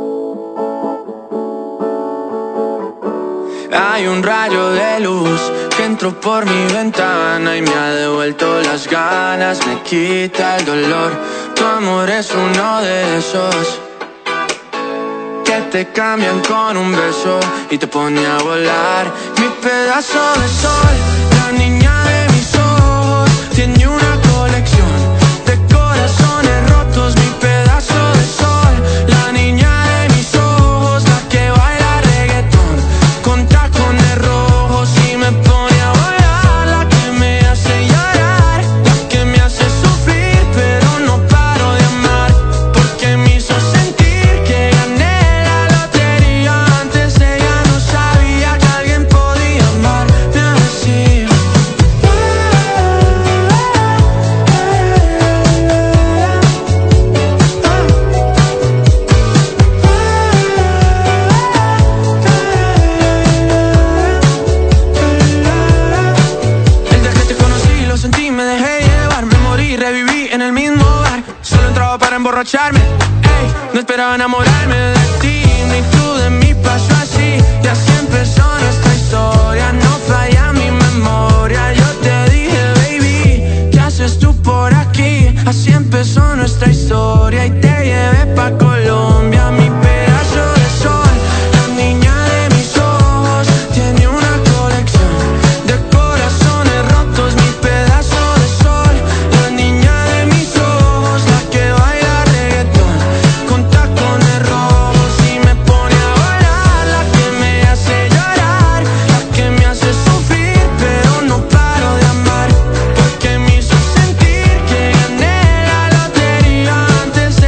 Hay un rayo de luz que entró por mi ventana y me ha devuelto las ganas, me quita el dolor. Tu amor es uno de esos que te cambian con un beso y te pone a volar. Mi pedazo de sol, la niña de mis ojos, tiene una colección de corazones rotos. Mi pedazo de sol, la niña de mis ojos, la que baila reggaetón con tacones rojos y me pone a volar. La que me hace llorar, la que me hace sufrir, pero no paro de amar, porque me hizo sentir que gané la lotería. Antes ella no sabía que alguien podía amarme así. Desde que te conocí lo sentí, me dejé llevar, me morí, reviví en el mismo bar. Solo entraba para emborracharme, ey, no esperaba enamorarme de ti, ni tú de mí. Pasó así y así empezó nuestra historia. No falla mi memoria. Yo te dije, baby, ¿qué haces tú por aquí? Así empezó nuestra historia y te llevé pa' Colombia. Mi pedazo de sol, la niña de mis ojos, tiene una colección de corazones rotos. Mi pedazo de sol, la niña de mis ojos, la que baila reggaetón con tacones rojos y me pone a volar. La que me hace llorar, la que me hace sufrir, pero no paro de amar, porque me hizo sentir que gané la lotería. Antes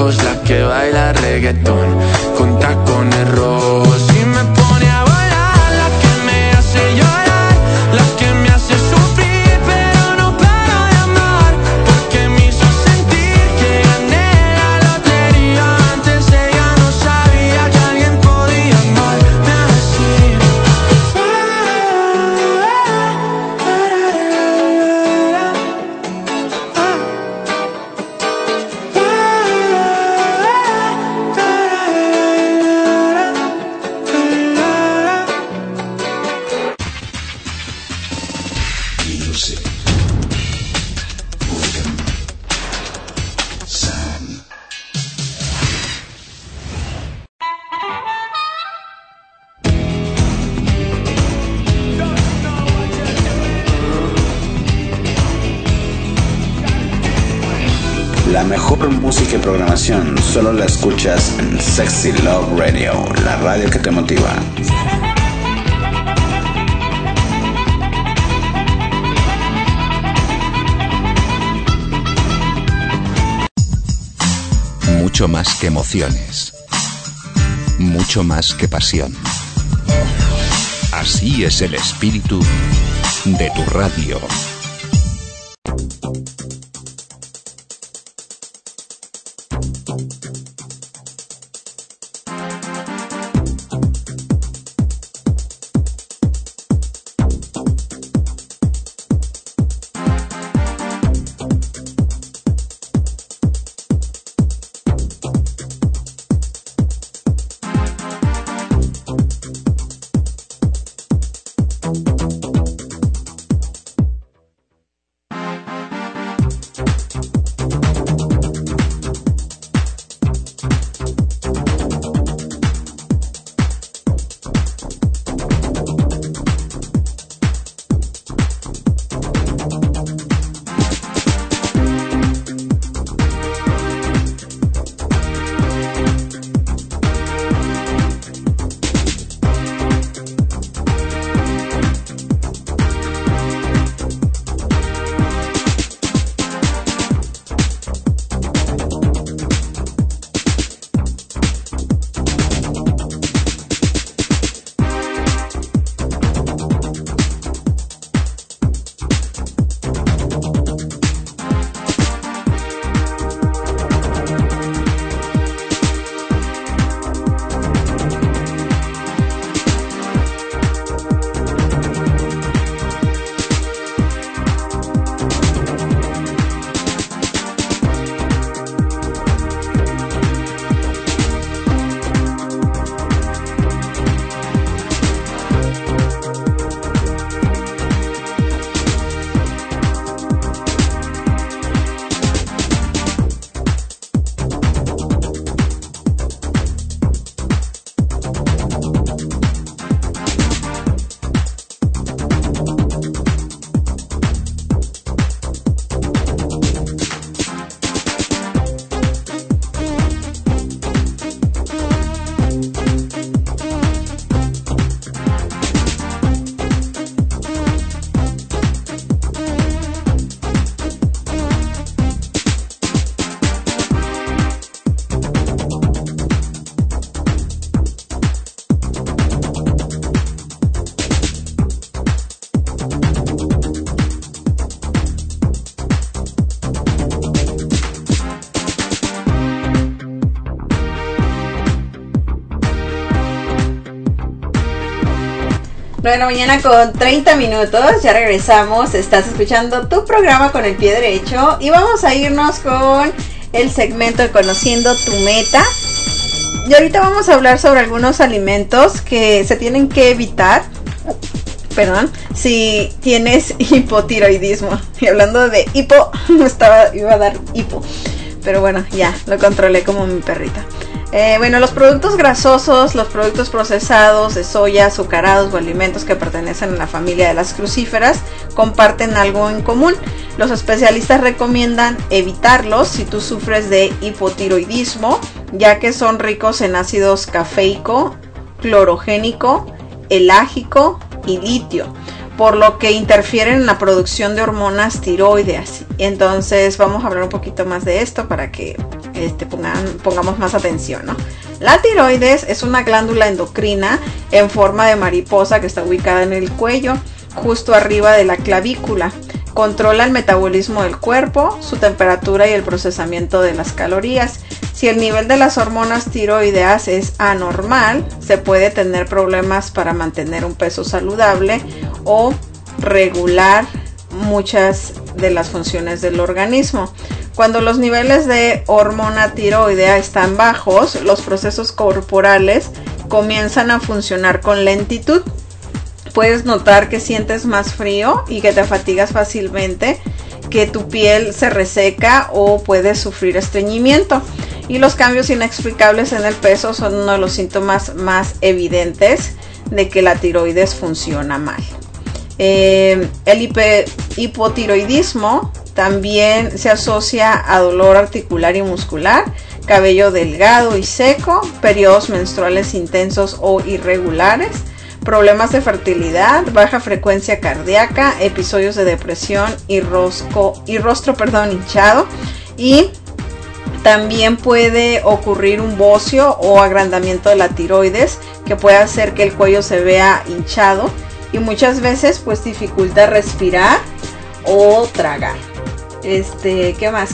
ojos la que baila reggaetón con tacones rojos y me pone a bailar, la que me hace llorar, la que me hace sufrir, pero no paro de amar, porque me hizo sentir que gané la lotería. Antes ella no sabía que alguien podía amarme así. La mejor música y programación solo la escuchas en Sexy Love Radio, la radio que te motiva. Mucho más que emociones. Mucho más que pasión. Así es el espíritu de tu radio. De la mañana con 30 minutos, ya regresamos, estás escuchando tu programa con el pie derecho y vamos a irnos con el segmento de Conociendo tu Meta. Y ahorita vamos a hablar sobre algunos alimentos que se tienen que evitar, si tienes hipotiroidismo. Y hablando de hipo, iba a dar hipo, pero bueno, ya lo controlé como mi perrita. Los productos grasosos, los productos procesados de soya, azucarados o alimentos que pertenecen a la familia de las crucíferas comparten algo en común. Los especialistas recomiendan evitarlos si tú sufres de hipotiroidismo, ya que son ricos en ácidos cafeico, clorogénico, elágico y litio, por lo que interfieren en la producción de hormonas tiroideas. Entonces vamos a hablar un poquito más de esto para que pongamos más atención, ¿no? La tiroides es una glándula endocrina en forma de mariposa que está ubicada en el cuello, justo arriba de la clavícula. Controla el metabolismo del cuerpo, su temperatura y el procesamiento de las calorías. Si el nivel de las hormonas tiroideas es anormal, se puede tener problemas para mantener un peso saludable o regular muchas de las funciones del organismo. Cuando los niveles de hormona tiroidea están bajos, los procesos corporales comienzan a funcionar con lentitud. Puedes notar que sientes más frío y que te fatigas fácilmente, que tu piel se reseca o puedes sufrir estreñimiento. Y los cambios inexplicables en el peso son uno de los síntomas más evidentes de que la tiroides funciona mal. El hipotiroidismo también se asocia a dolor articular y muscular, cabello delgado y seco, periodos menstruales intensos o irregulares, problemas de fertilidad, baja frecuencia cardíaca, episodios de depresión y rostro hinchado, y también puede ocurrir un bocio o agrandamiento de la tiroides que puede hacer que el cuello se vea hinchado y muchas veces pues dificulta respirar o tragar. ¿Qué más?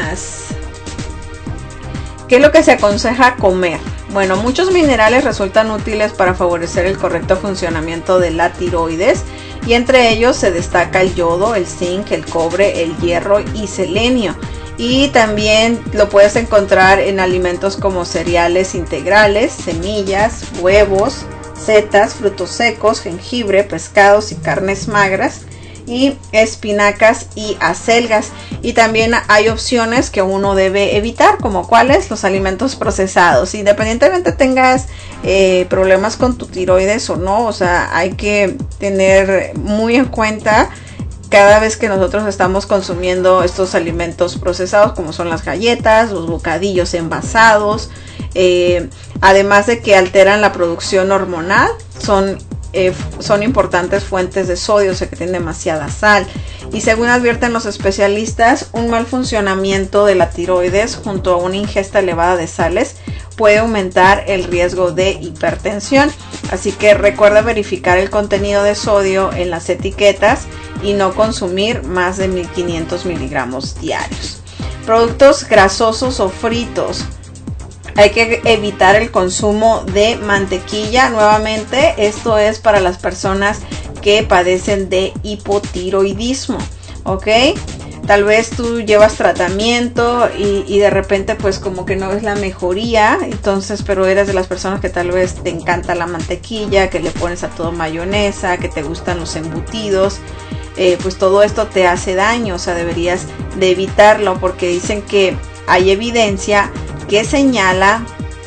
¿Qué es lo que se aconseja comer? Bueno, muchos minerales resultan útiles para favorecer el correcto funcionamiento de la tiroides y entre ellos se destaca el yodo, el zinc, el cobre, el hierro y selenio. Y también lo puedes encontrar en alimentos como cereales integrales, semillas, huevos, setas, frutos secos, jengibre, pescados y carnes magras, y espinacas y acelgas. Y también hay opciones que uno debe evitar, como cuáles, los alimentos procesados. Independientemente tengas problemas con tu tiroides o no, o sea, hay que tener muy en cuenta cada vez que nosotros estamos consumiendo estos alimentos procesados, como son las galletas, los bocadillos envasados, además de que alteran la producción hormonal, son importantes fuentes de sodio, o sea que tienen demasiada sal. Y según advierten los especialistas, un mal funcionamiento de la tiroides junto a una ingesta elevada de sales puede aumentar el riesgo de hipertensión. Así que recuerda verificar el contenido de sodio en las etiquetas y no consumir más de 1500 miligramos diarios. Productos grasosos o fritos. Hay que evitar el consumo de mantequilla. Nuevamente, esto es para las personas que padecen de hipotiroidismo, ¿ok? Tal vez tú llevas tratamiento y de repente pues como que no ves la mejoría, entonces, pero eres de las personas que tal vez te encanta la mantequilla, que le pones a todo mayonesa, que te gustan los embutidos, pues todo esto te hace daño, o sea, deberías de evitarlo porque dicen que hay evidencia que señala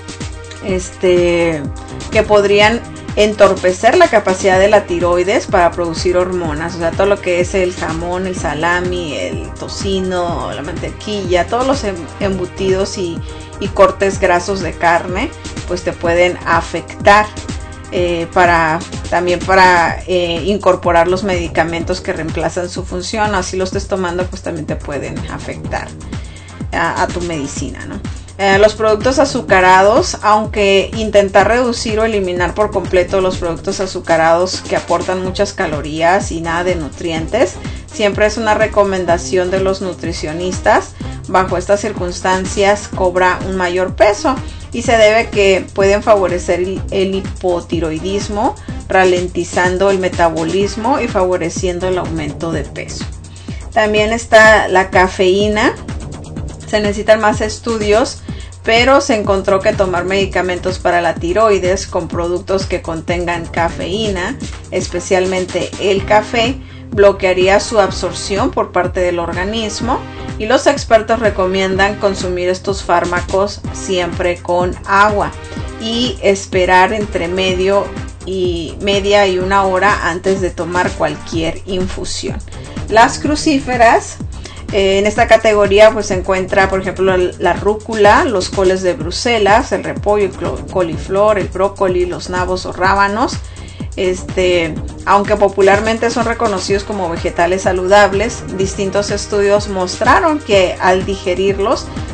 que podrían entorpecer la capacidad de la tiroides para producir hormonas, o sea, todo lo que es el jamón, el salami, el tocino, la mantequilla, todos los embutidos y cortes grasos de carne, pues te pueden afectar. También para incorporar los medicamentos que reemplazan su función, así los estés tomando, pues también te pueden afectar a tu medicina, ¿no? Los productos azucarados, aunque intentar reducir o eliminar por completo los productos azucarados que aportan muchas calorías y nada de nutrientes, siempre es una recomendación de los nutricionistas. Bajo estas circunstancias cobra un mayor peso y se debe que pueden favorecer el hipotiroidismo, ralentizando el metabolismo y favoreciendo el aumento de peso. También está la cafeína. Se necesitan más estudios, pero se encontró que tomar medicamentos para la tiroides con productos que contengan cafeína, especialmente el café, bloquearía su absorción por parte del organismo y los expertos recomiendan consumir estos fármacos siempre con agua y esperar entre media y una hora antes de tomar cualquier infusión. Las crucíferas. En esta categoría pues se encuentra, por ejemplo, la rúcula, los coles de Bruselas, el repollo, el coliflor, el brócoli, los nabos o rábanos. Aunque popularmente son reconocidos como vegetales saludables, distintos estudios mostraron que al digerirlos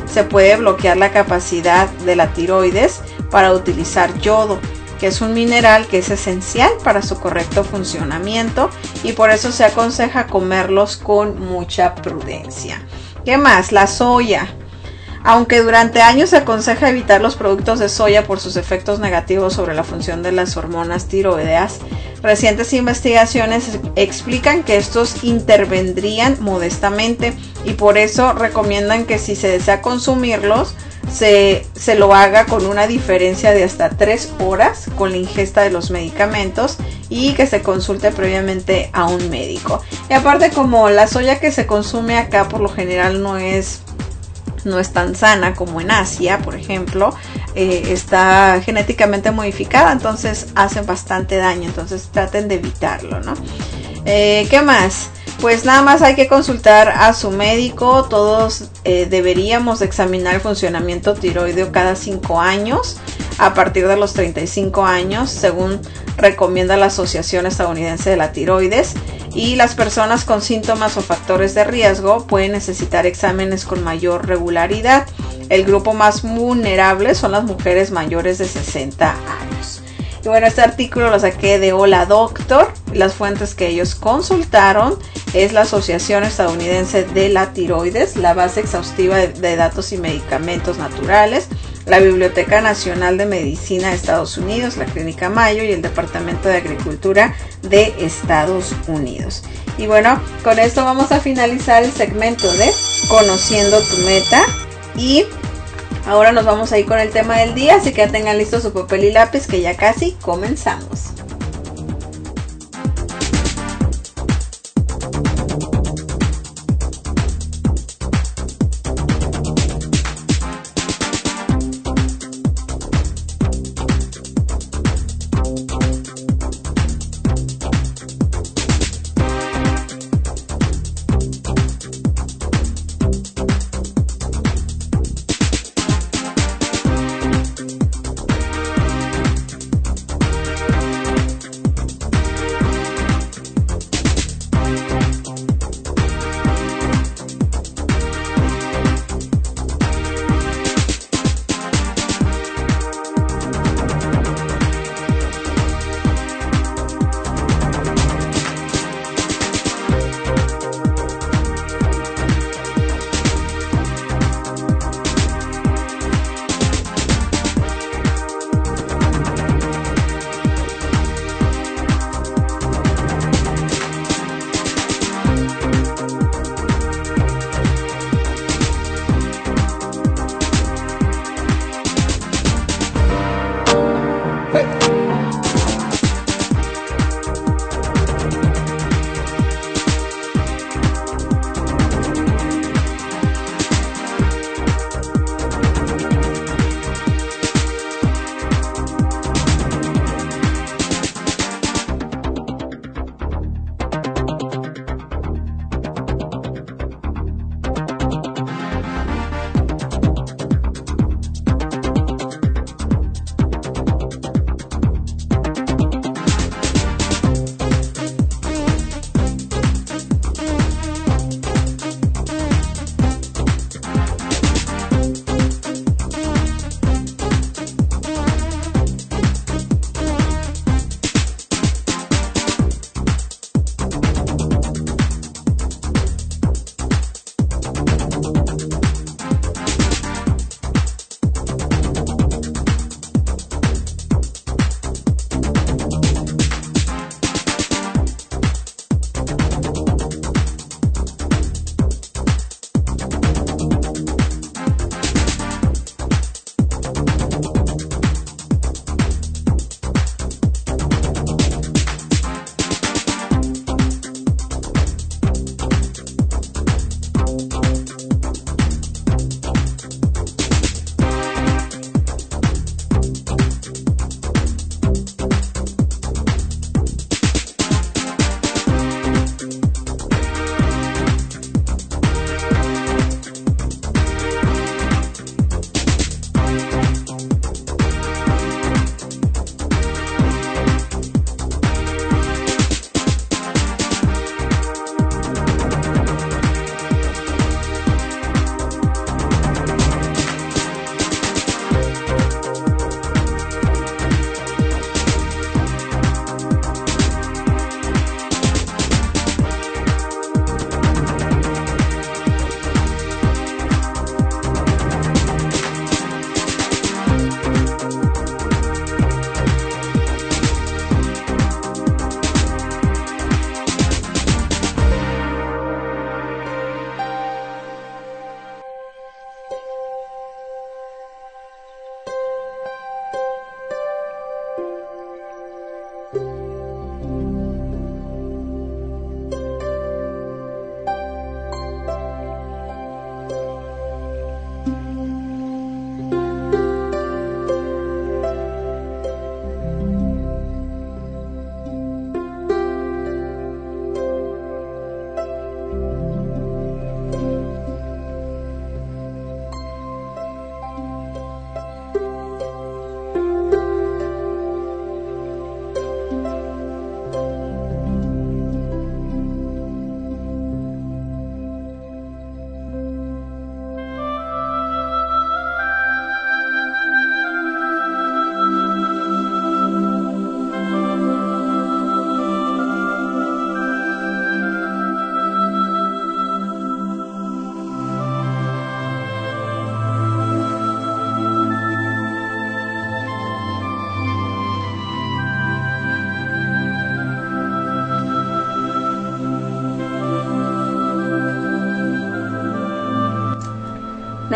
se puede bloquear la capacidad de la tiroides para utilizar yodo, que es un mineral que es esencial para su correcto funcionamiento, y por eso se aconseja comerlos con mucha prudencia. ¿Qué más? La soya. Aunque durante años se aconseja evitar los productos de soya por sus efectos negativos sobre la función de las hormonas tiroideas, recientes investigaciones explican que estos intervendrían modestamente, y por eso recomiendan que si se desea consumirlos, se lo haga con una diferencia de hasta 3 horas con la ingesta de los medicamentos, y que se consulte previamente a un médico. Y aparte, como la soya que se consume acá por lo general no es tan sana como en Asia, por ejemplo, está genéticamente modificada, entonces hacen bastante daño, entonces traten de evitarlo, ¿no? ¿Qué más? Pues nada más hay que consultar a su médico. Todos deberíamos examinar el funcionamiento tiroideo cada 5 años a partir de los 35 años, según recomienda la Asociación Estadounidense de la Tiroides, y las personas con síntomas o factores de riesgo pueden necesitar exámenes con mayor regularidad. El grupo más vulnerable son las mujeres mayores de 60 años. Y bueno, este artículo lo saqué de Hola Doctor. Las fuentes que ellos consultaron es la Asociación Estadounidense de la Tiroides, la base exhaustiva de datos y medicamentos naturales, la Biblioteca Nacional de Medicina de Estados Unidos, la Clínica Mayo y el Departamento de Agricultura de Estados Unidos. Y bueno, con esto vamos a finalizar el segmento de Conociendo tu Meta, y ahora nos vamos a ir con el tema del día, así que ya tengan listo su papel y lápiz, que ya casi comenzamos.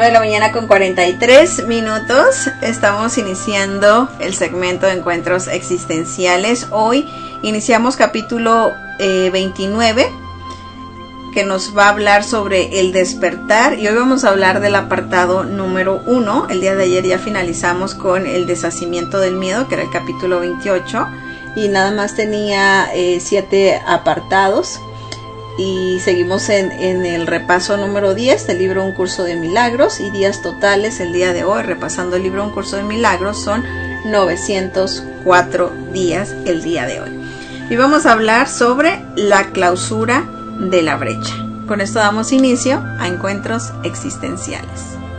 9 de la mañana con 43 minutos. Estamos iniciando el segmento de encuentros existenciales. Hoy iniciamos capítulo 29, que nos va a hablar sobre el despertar, y hoy vamos a hablar del apartado número 1. El día de ayer ya finalizamos con el deshacimiento del miedo, que era el capítulo 28, y nada más tenía 7 apartados. Y seguimos en el repaso número 10 del libro Un Curso de Milagros, y días totales el día de hoy, repasando el libro Un Curso de Milagros, son 904 días el día de hoy. Y vamos a hablar sobre la clausura de la brecha. Con esto damos inicio a encuentros existenciales.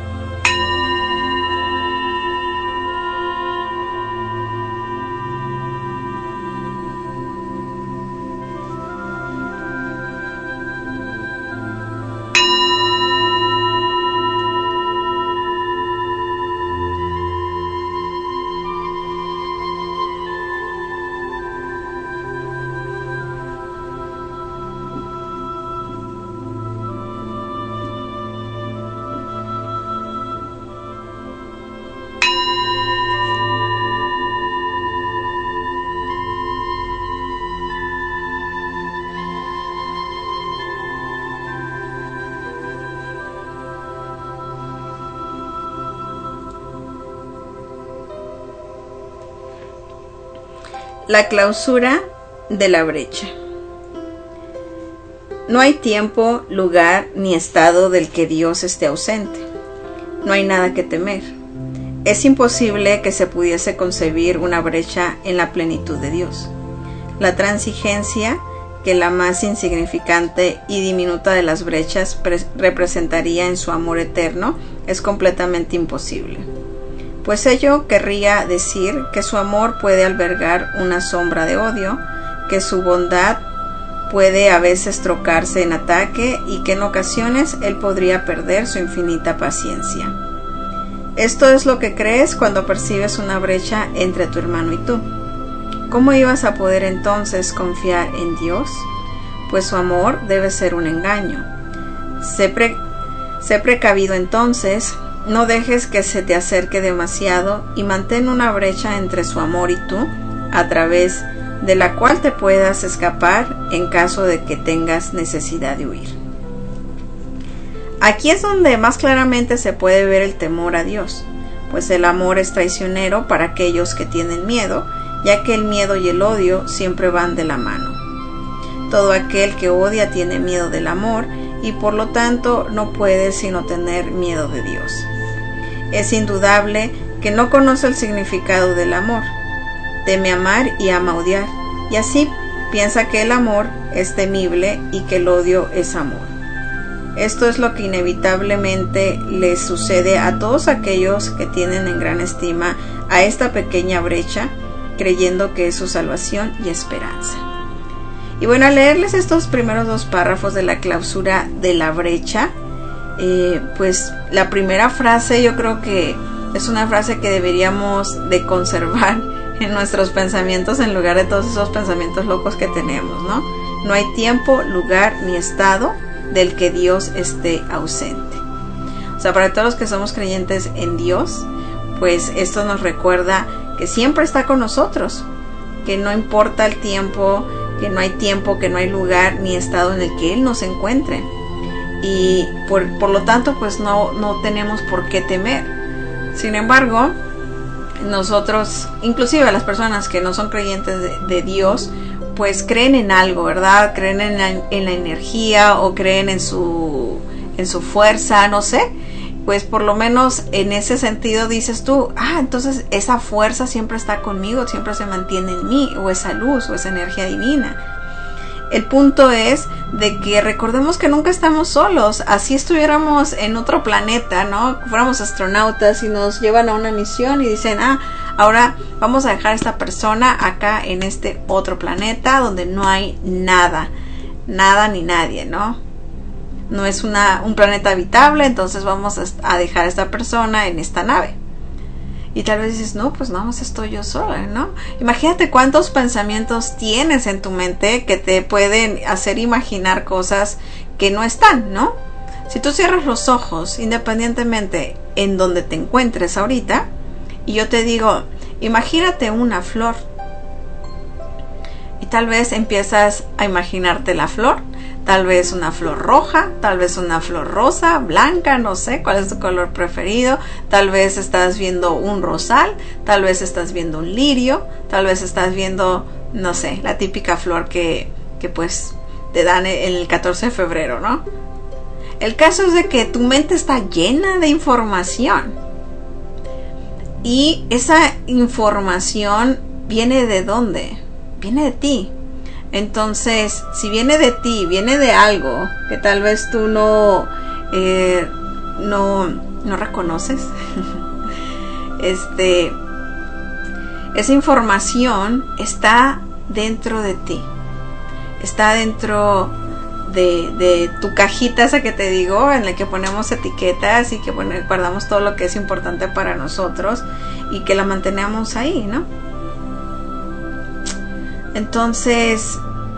La clausura de la brecha. No hay tiempo, lugar ni estado del que Dios esté ausente. No hay nada que temer. Es imposible que se pudiese concebir una brecha en la plenitud de Dios. La transigencia, que la más insignificante y diminuta de las brechas representaría en su amor eterno, es completamente imposible. Pues ello querría decir que su amor puede albergar una sombra de odio, que su bondad puede a veces trocarse en ataque y que en ocasiones él podría perder su infinita paciencia. Esto es lo que crees cuando percibes una brecha entre tu hermano y tú. ¿Cómo ibas a poder entonces confiar en Dios? Pues su amor debe ser un engaño. Sé precavido entonces. No dejes que se te acerque demasiado y mantén una brecha entre su amor y tú, a través de la cual te puedas escapar en caso de que tengas necesidad de huir. Aquí es donde más claramente se puede ver el temor a Dios, pues el amor es traicionero para aquellos que tienen miedo, ya que el miedo y el odio siempre van de la mano. Todo aquel que odia tiene miedo del amor y por lo tanto no puede sino tener miedo de Dios. Es indudable que no conoce el significado del amor. Teme amar y ama odiar, y así piensa que el amor es temible y que el odio es amor. Esto es lo que inevitablemente les sucede a todos aquellos que tienen en gran estima a esta pequeña brecha, creyendo que es su salvación y esperanza. Y bueno, al leerles estos primeros 2 párrafos de la clausura de la brecha, pues la primera frase yo creo que es una frase que deberíamos de conservar en nuestros pensamientos en lugar de todos esos pensamientos locos que tenemos, ¿no? No hay tiempo, lugar ni estado del que Dios esté ausente. O sea, para todos los que somos creyentes en Dios, pues esto nos recuerda que siempre está con nosotros, que no importa el tiempo, que no hay lugar ni estado en el que Él nos encuentre. Y por lo tanto pues no tenemos por qué temer. Sin embargo, nosotros, inclusive las personas que no son creyentes de Dios, pues creen en algo, ¿verdad? Creen en la energía o creen en su fuerza, no sé. Pues por lo menos en ese sentido dices tú, entonces esa fuerza siempre está conmigo, siempre se mantiene en mí, o esa luz o esa energía divina. El punto es de que recordemos que nunca estamos solos. Así estuviéramos en otro planeta, ¿no? Fuéramos astronautas y nos llevan a una misión y dicen, ahora vamos a dejar a esta persona acá en este otro planeta donde no hay nada ni nadie, ¿no? No es un planeta habitable, entonces vamos a dejar a esta persona en esta nave. Y tal vez dices, no, pues nada más estoy yo sola, ¿no? Imagínate cuántos pensamientos tienes en tu mente que te pueden hacer imaginar cosas que no están, ¿no? Si tú cierras los ojos, independientemente en donde te encuentres ahorita, y yo te digo, imagínate una flor, y tal vez empiezas a imaginarte la flor, tal vez una flor roja, tal vez una flor rosa, blanca, no sé cuál es tu color preferido, tal vez estás viendo un rosal, tal vez estás viendo un lirio, tal vez estás viendo, no sé, la típica flor que pues te dan el 14 de febrero, ¿no? El caso es de que tu mente está llena de información, y esa información viene ¿de dónde? Viene de ti. Entonces, si viene de ti, viene de algo que tal vez tú no reconoces, esa información está dentro de ti, está dentro de tu cajita esa que te digo, en la que ponemos etiquetas y que guardamos todo lo que es importante para nosotros y que la mantenemos ahí, ¿no? Entonces,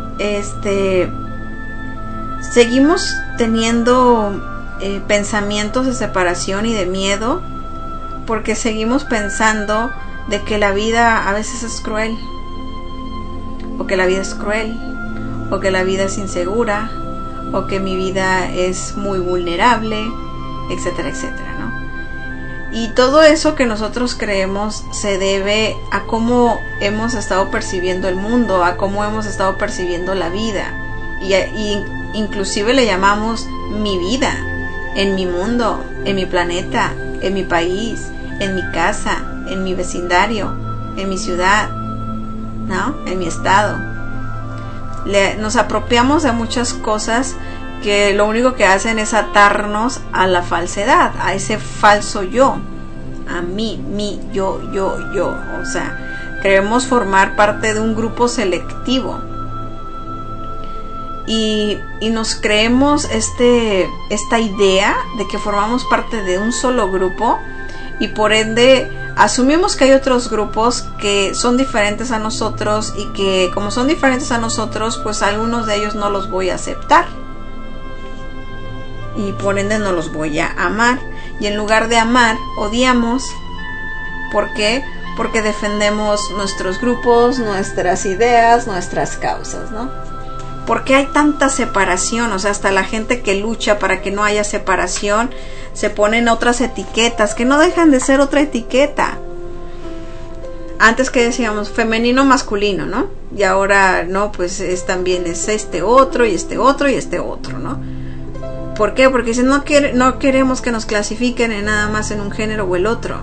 seguimos teniendo pensamientos de separación y de miedo, porque seguimos pensando de que la vida a veces es cruel, o que la vida es cruel, o que la vida es insegura, o que mi vida es muy vulnerable, etcétera, etcétera, ¿no? Y todo eso que nosotros creemos se debe a cómo hemos estado percibiendo el mundo, a cómo hemos estado percibiendo la vida. Y inclusive le llamamos mi vida, en mi mundo, en mi planeta, en mi país, en mi casa, en mi vecindario, en mi ciudad, ¿no? En mi estado. Nos apropiamos de muchas cosas que lo único que hacen es atarnos a la falsedad, a ese falso yo, a mí, yo. O sea, queremos formar parte de un grupo selectivo y nos creemos esta idea de que formamos parte de un solo grupo, y por ende asumimos que hay otros grupos que son diferentes a nosotros, y que como son diferentes a nosotros, pues algunos de ellos no los voy a aceptar, y por ende no los voy a amar. Y en lugar de amar, odiamos. ¿Por qué? Porque defendemos nuestros grupos, nuestras ideas, nuestras causas, ¿no? ¿Por qué hay tanta separación? O sea, hasta la gente que lucha para que no haya separación se ponen otras etiquetas que no dejan de ser otra etiqueta. Antes que decíamos femenino, masculino, ¿no? Y ahora no, pues también es este otro y este otro y este otro, ¿no? ¿Por qué? Porque dicen no queremos que nos clasifiquen en nada más en un género o el otro.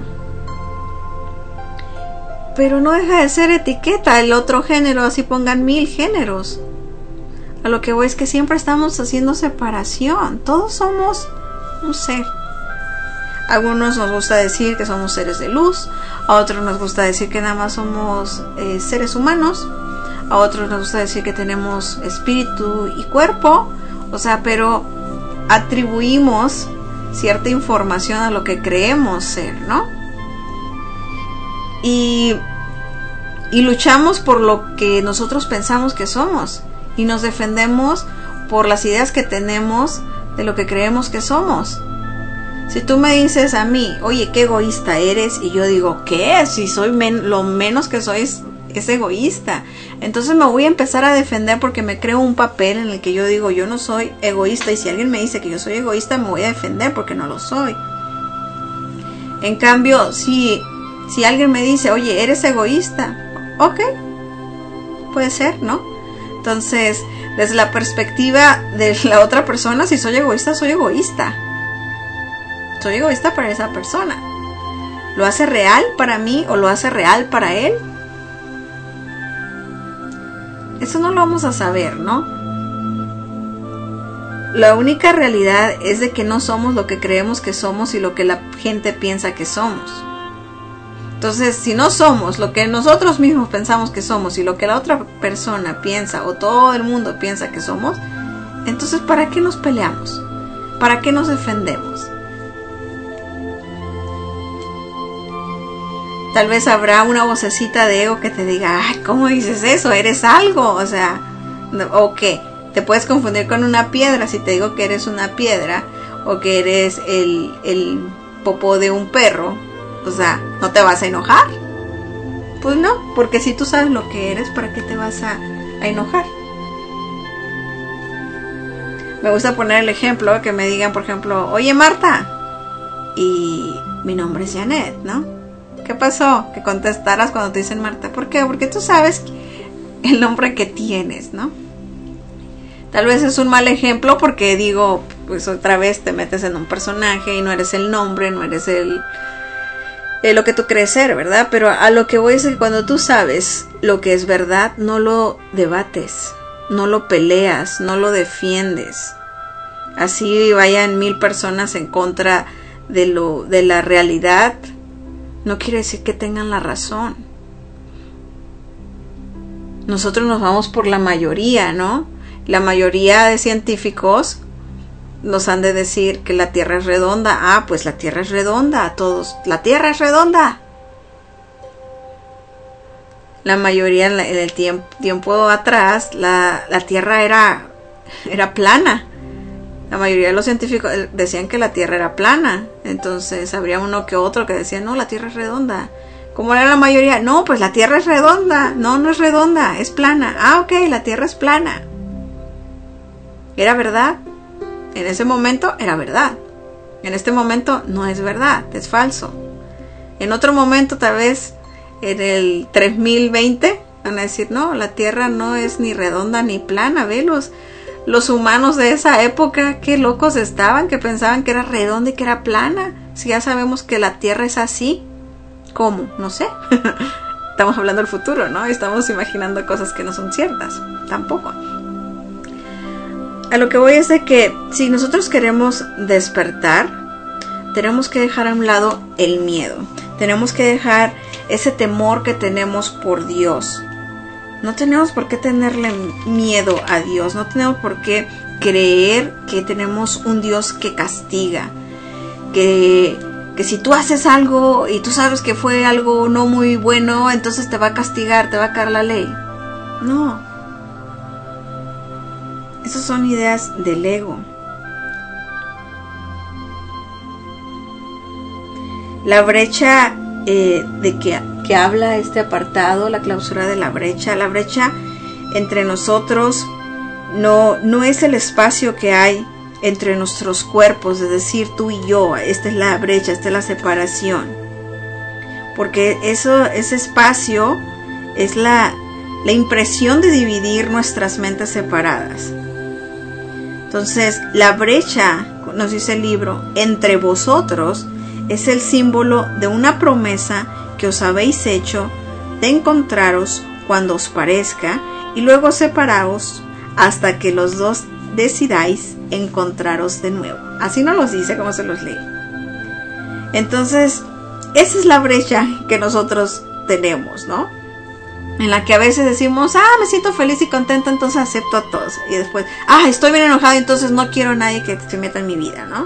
Pero no deja de ser etiqueta el otro género, así pongan 1000 géneros. A lo que voy es que siempre estamos haciendo separación. Todos somos un ser. A algunos nos gusta decir que somos seres de luz, a otros nos gusta decir que nada más somos seres humanos, a otros nos gusta decir que tenemos espíritu y cuerpo, o sea, pero atribuimos cierta información a lo que creemos ser, ¿no? Y luchamos por lo que nosotros pensamos que somos, y nos defendemos por las ideas que tenemos de lo que creemos que somos. Si tú me dices a mí, oye, qué egoísta eres, y yo digo, ¿qué? Si soy lo menos que soy es egoísta. Entonces me voy a empezar a defender porque me creo un papel en el que yo digo, yo no soy egoísta, y si alguien me dice que yo soy egoísta, me voy a defender porque no lo soy. En cambio, si alguien me dice, oye, eres egoísta, ok, puede ser, ¿no? Entonces, desde la perspectiva de la otra persona, si soy egoísta, soy egoísta. Soy egoísta para esa persona. ¿Lo hace real para mí o lo hace real para él? Eso no lo vamos a saber, ¿no? La única realidad es de que no somos lo que creemos que somos y lo que la gente piensa que somos. Entonces, si no somos lo que nosotros mismos pensamos que somos y lo que la otra persona piensa o todo el mundo piensa que somos, entonces ¿para qué nos peleamos? ¿Para qué nos defendemos? Tal vez habrá una vocecita de ego que te diga, ay, ¿cómo dices eso? ¿Eres algo? O sea, ¿o qué? Te puedes confundir con una piedra si te digo que eres una piedra, o que eres el popó de un perro, o sea, ¿no te vas a enojar? Pues no, porque si tú sabes lo que eres, ¿para qué te vas a enojar? Me gusta poner el ejemplo, que me digan, por ejemplo, oye Marta, y mi nombre es Janet, ¿no? ¿Qué pasó? Que contestaras cuando te dicen Marta. ¿Por qué? Porque tú sabes el nombre que tienes, ¿no? Tal vez es un mal ejemplo porque digo, pues otra vez te metes en un personaje y no eres el nombre, no eres lo que tú crees ser, ¿verdad? Pero a lo que voy es que cuando tú sabes lo que es verdad, no lo debates, no lo peleas, no lo defiendes. Así vayan 1000 personas en contra de la realidad, no quiere decir que tengan la razón. Nosotros nos vamos por la mayoría, ¿no? La mayoría de científicos nos han de decir que la Tierra es redonda. Ah, pues la Tierra es redonda, todos. La Tierra es redonda. La mayoría en el tiempo atrás, la Tierra era plana. La mayoría de los científicos decían que la Tierra era plana. Entonces habría uno que otro que decía, no, la Tierra es redonda. ¿Cómo era la mayoría? No, pues la Tierra es redonda. No, no es redonda, es plana. Ah, ok, la Tierra es plana. ¿Era verdad? En ese momento era verdad. En este momento no es verdad, es falso. En otro momento, tal vez en el 3020, van a decir, no, la Tierra no es ni redonda ni plana. Ve los humanos de esa época, qué locos estaban, que pensaban que era redonda y que era plana. Si ya sabemos que la Tierra es así. ¿Cómo? No sé. Estamos hablando del futuro, ¿no? Estamos imaginando cosas que no son ciertas. Tampoco. A lo que voy es de que si nosotros queremos despertar, tenemos que dejar a un lado el miedo. Tenemos que dejar ese temor que tenemos por Dios. No tenemos por qué tenerle miedo a Dios. No tenemos por qué creer que tenemos un Dios que castiga. Que si tú haces algo y tú sabes que fue algo no muy bueno, entonces te va a castigar, te va a caer la ley. No. Esas son ideas del ego. La brecha de que habla este apartado, la clausura de la brecha entre nosotros no es el espacio que hay entre nuestros cuerpos, es decir, tú y yo. Esta es la brecha, esta es la separación. Porque ese espacio es la impresión de dividir nuestras mentes separadas. Entonces, la brecha, nos dice el libro, entre vosotros es el símbolo de una promesa que os habéis hecho de encontraros cuando os parezca y luego separaos hasta que los dos decidáis encontraros de nuevo. Así nos los dice como se los leí. Entonces, esa es la brecha que nosotros tenemos, ¿no? En la que a veces decimos, me siento feliz y contenta, entonces acepto a todos. Y después, estoy bien enojado, entonces no quiero a nadie que se meta en mi vida, ¿no?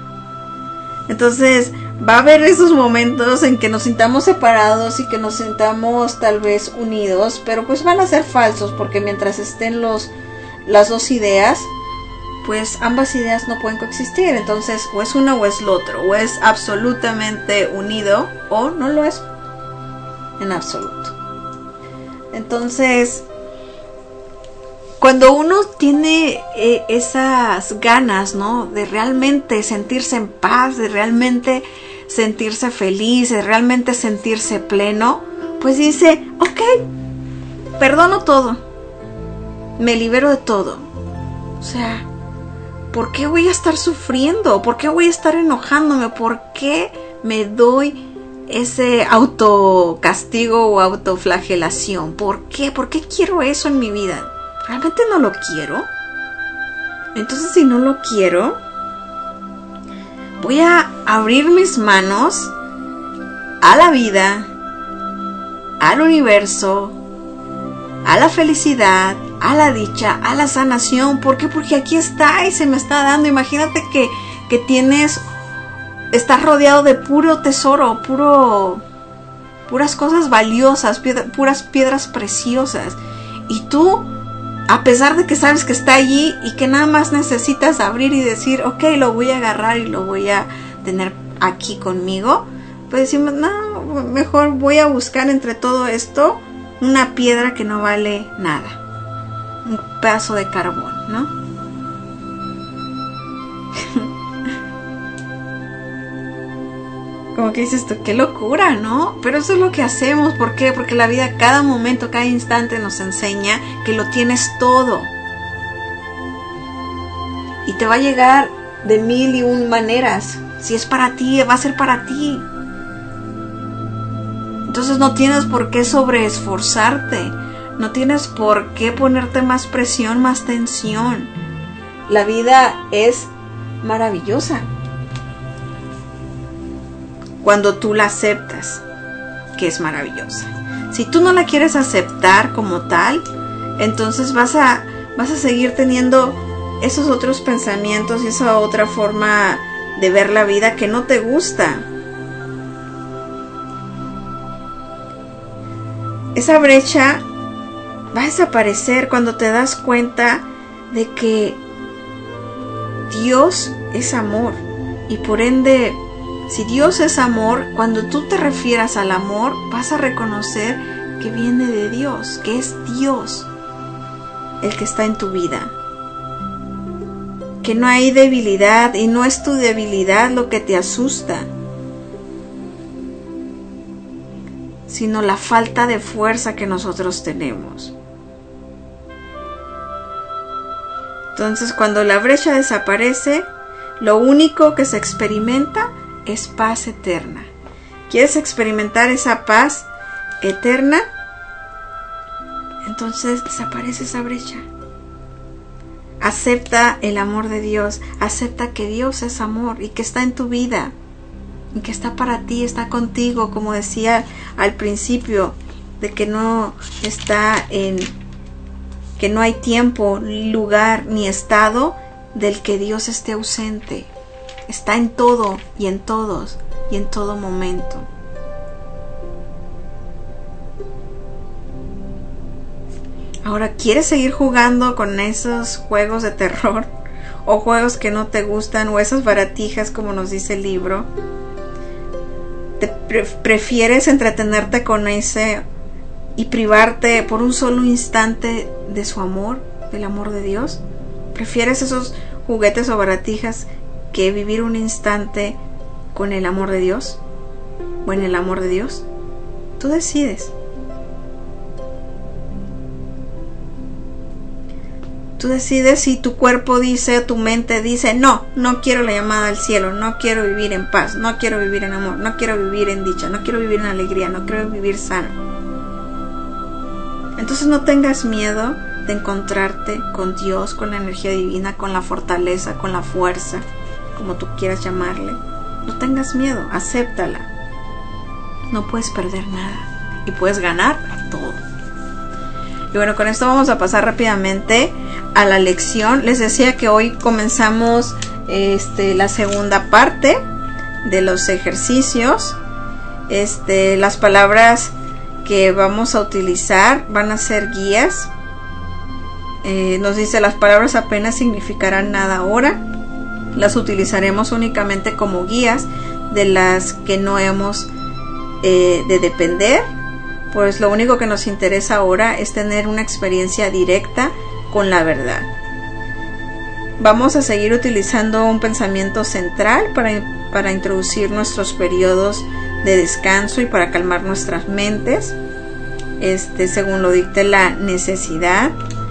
Entonces, va a haber esos momentos en que nos sintamos separados y que nos sintamos tal vez unidos, pero pues van a ser falsos, porque mientras estén las dos ideas, pues ambas ideas no pueden coexistir. Entonces, o es uno o es lo otro, o es absolutamente unido o no lo es en absoluto. Entonces, cuando uno tiene esas ganas, ¿no?, de realmente sentirse en paz, de realmente sentirse feliz, de realmente sentirse pleno, pues dice, ok, perdono todo, me libero de todo. O sea, ¿por qué voy a estar sufriendo? ¿Por qué voy a estar enojándome? ¿Por qué me doy ese autocastigo o autoflagelación? ¿Por qué? ¿Por qué quiero eso en mi vida? ¿Realmente no lo quiero? Entonces, si no lo quiero, voy a abrir mis manos a la vida, al universo, a la felicidad, a la dicha, a la sanación. ¿Por qué? Porque aquí está y se me está dando. Imagínate que estás rodeado de puro tesoro, puras cosas valiosas, puras piedras preciosas. Y tú a pesar de que sabes que está allí y que nada más necesitas abrir y decir, ok, lo voy a agarrar y lo voy a tener aquí conmigo, pues decimos, no, mejor voy a buscar entre todo esto una piedra que no vale nada, un pedazo de carbón, ¿no? Como que dices tú, qué locura, ¿no? Pero eso es lo que hacemos. ¿Por qué? Porque la vida, cada momento, cada instante nos enseña que lo tienes todo. Y te va a llegar de 1001 maneras. Si es para ti, va a ser para ti. Entonces no tienes por qué sobreesforzarte. No tienes por qué ponerte más presión, más tensión. La vida es maravillosa cuando tú la aceptas, que es maravillosa. Si tú no la quieres aceptar como tal, entonces vas a seguir teniendo esos otros pensamientos y esa otra forma de ver la vida que no te gusta. Esa brecha va a desaparecer cuando te das cuenta de que Dios es amor y por ende, si Dios es amor, cuando tú te refieras al amor, vas a reconocer que viene de Dios, que es Dios el que está en tu vida. Que no hay debilidad y no es tu debilidad lo que te asusta, sino la falta de fuerza que nosotros tenemos. Entonces, cuando la brecha desaparece, lo único que se experimenta es paz eterna. ¿Quieres experimentar esa paz eterna? Entonces desaparece esa brecha. Acepta el amor de Dios. Acepta que Dios es amor y que está en tu vida y que está para ti, está contigo, como decía al principio, de que no está que no hay tiempo, lugar ni estado del que Dios esté ausente. Está en todo y en todos y en todo momento. Ahora, ¿quieres seguir jugando con esos juegos de terror o juegos que no te gustan o esas baratijas como nos dice el libro? ¿Prefieres entretenerte con ese y privarte por un solo instante de su amor, del amor de Dios? ¿Prefieres esos juguetes o baratijas que vivir un instante con el amor de Dios o en el amor de Dios? Tú decides. Tú decides si tu cuerpo dice, tu mente dice, no quiero la llamada al cielo, no quiero vivir en paz, no quiero vivir en amor, no quiero vivir en dicha, no quiero vivir en alegría, no quiero vivir sano. Entonces no tengas miedo de encontrarte con Dios, con la energía divina, con la fortaleza, con la fuerza, como tú quieras llamarle. No tengas miedo, acéptala. No puedes perder nada y puedes ganar todo. Y bueno, con esto vamos a pasar rápidamente a la lección. Les decía que hoy comenzamos la segunda parte de los ejercicios. Las palabras que vamos a utilizar van a ser guías. Nos dice, las palabras apenas significarán nada ahora. Las utilizaremos únicamente como guías de las que no hemos de depender. Pues lo único que nos interesa ahora es tener una experiencia directa con la verdad. Vamos a seguir utilizando un pensamiento central para introducir nuestros periodos de descanso y para calmar nuestras mentes, según lo dicte la necesidad.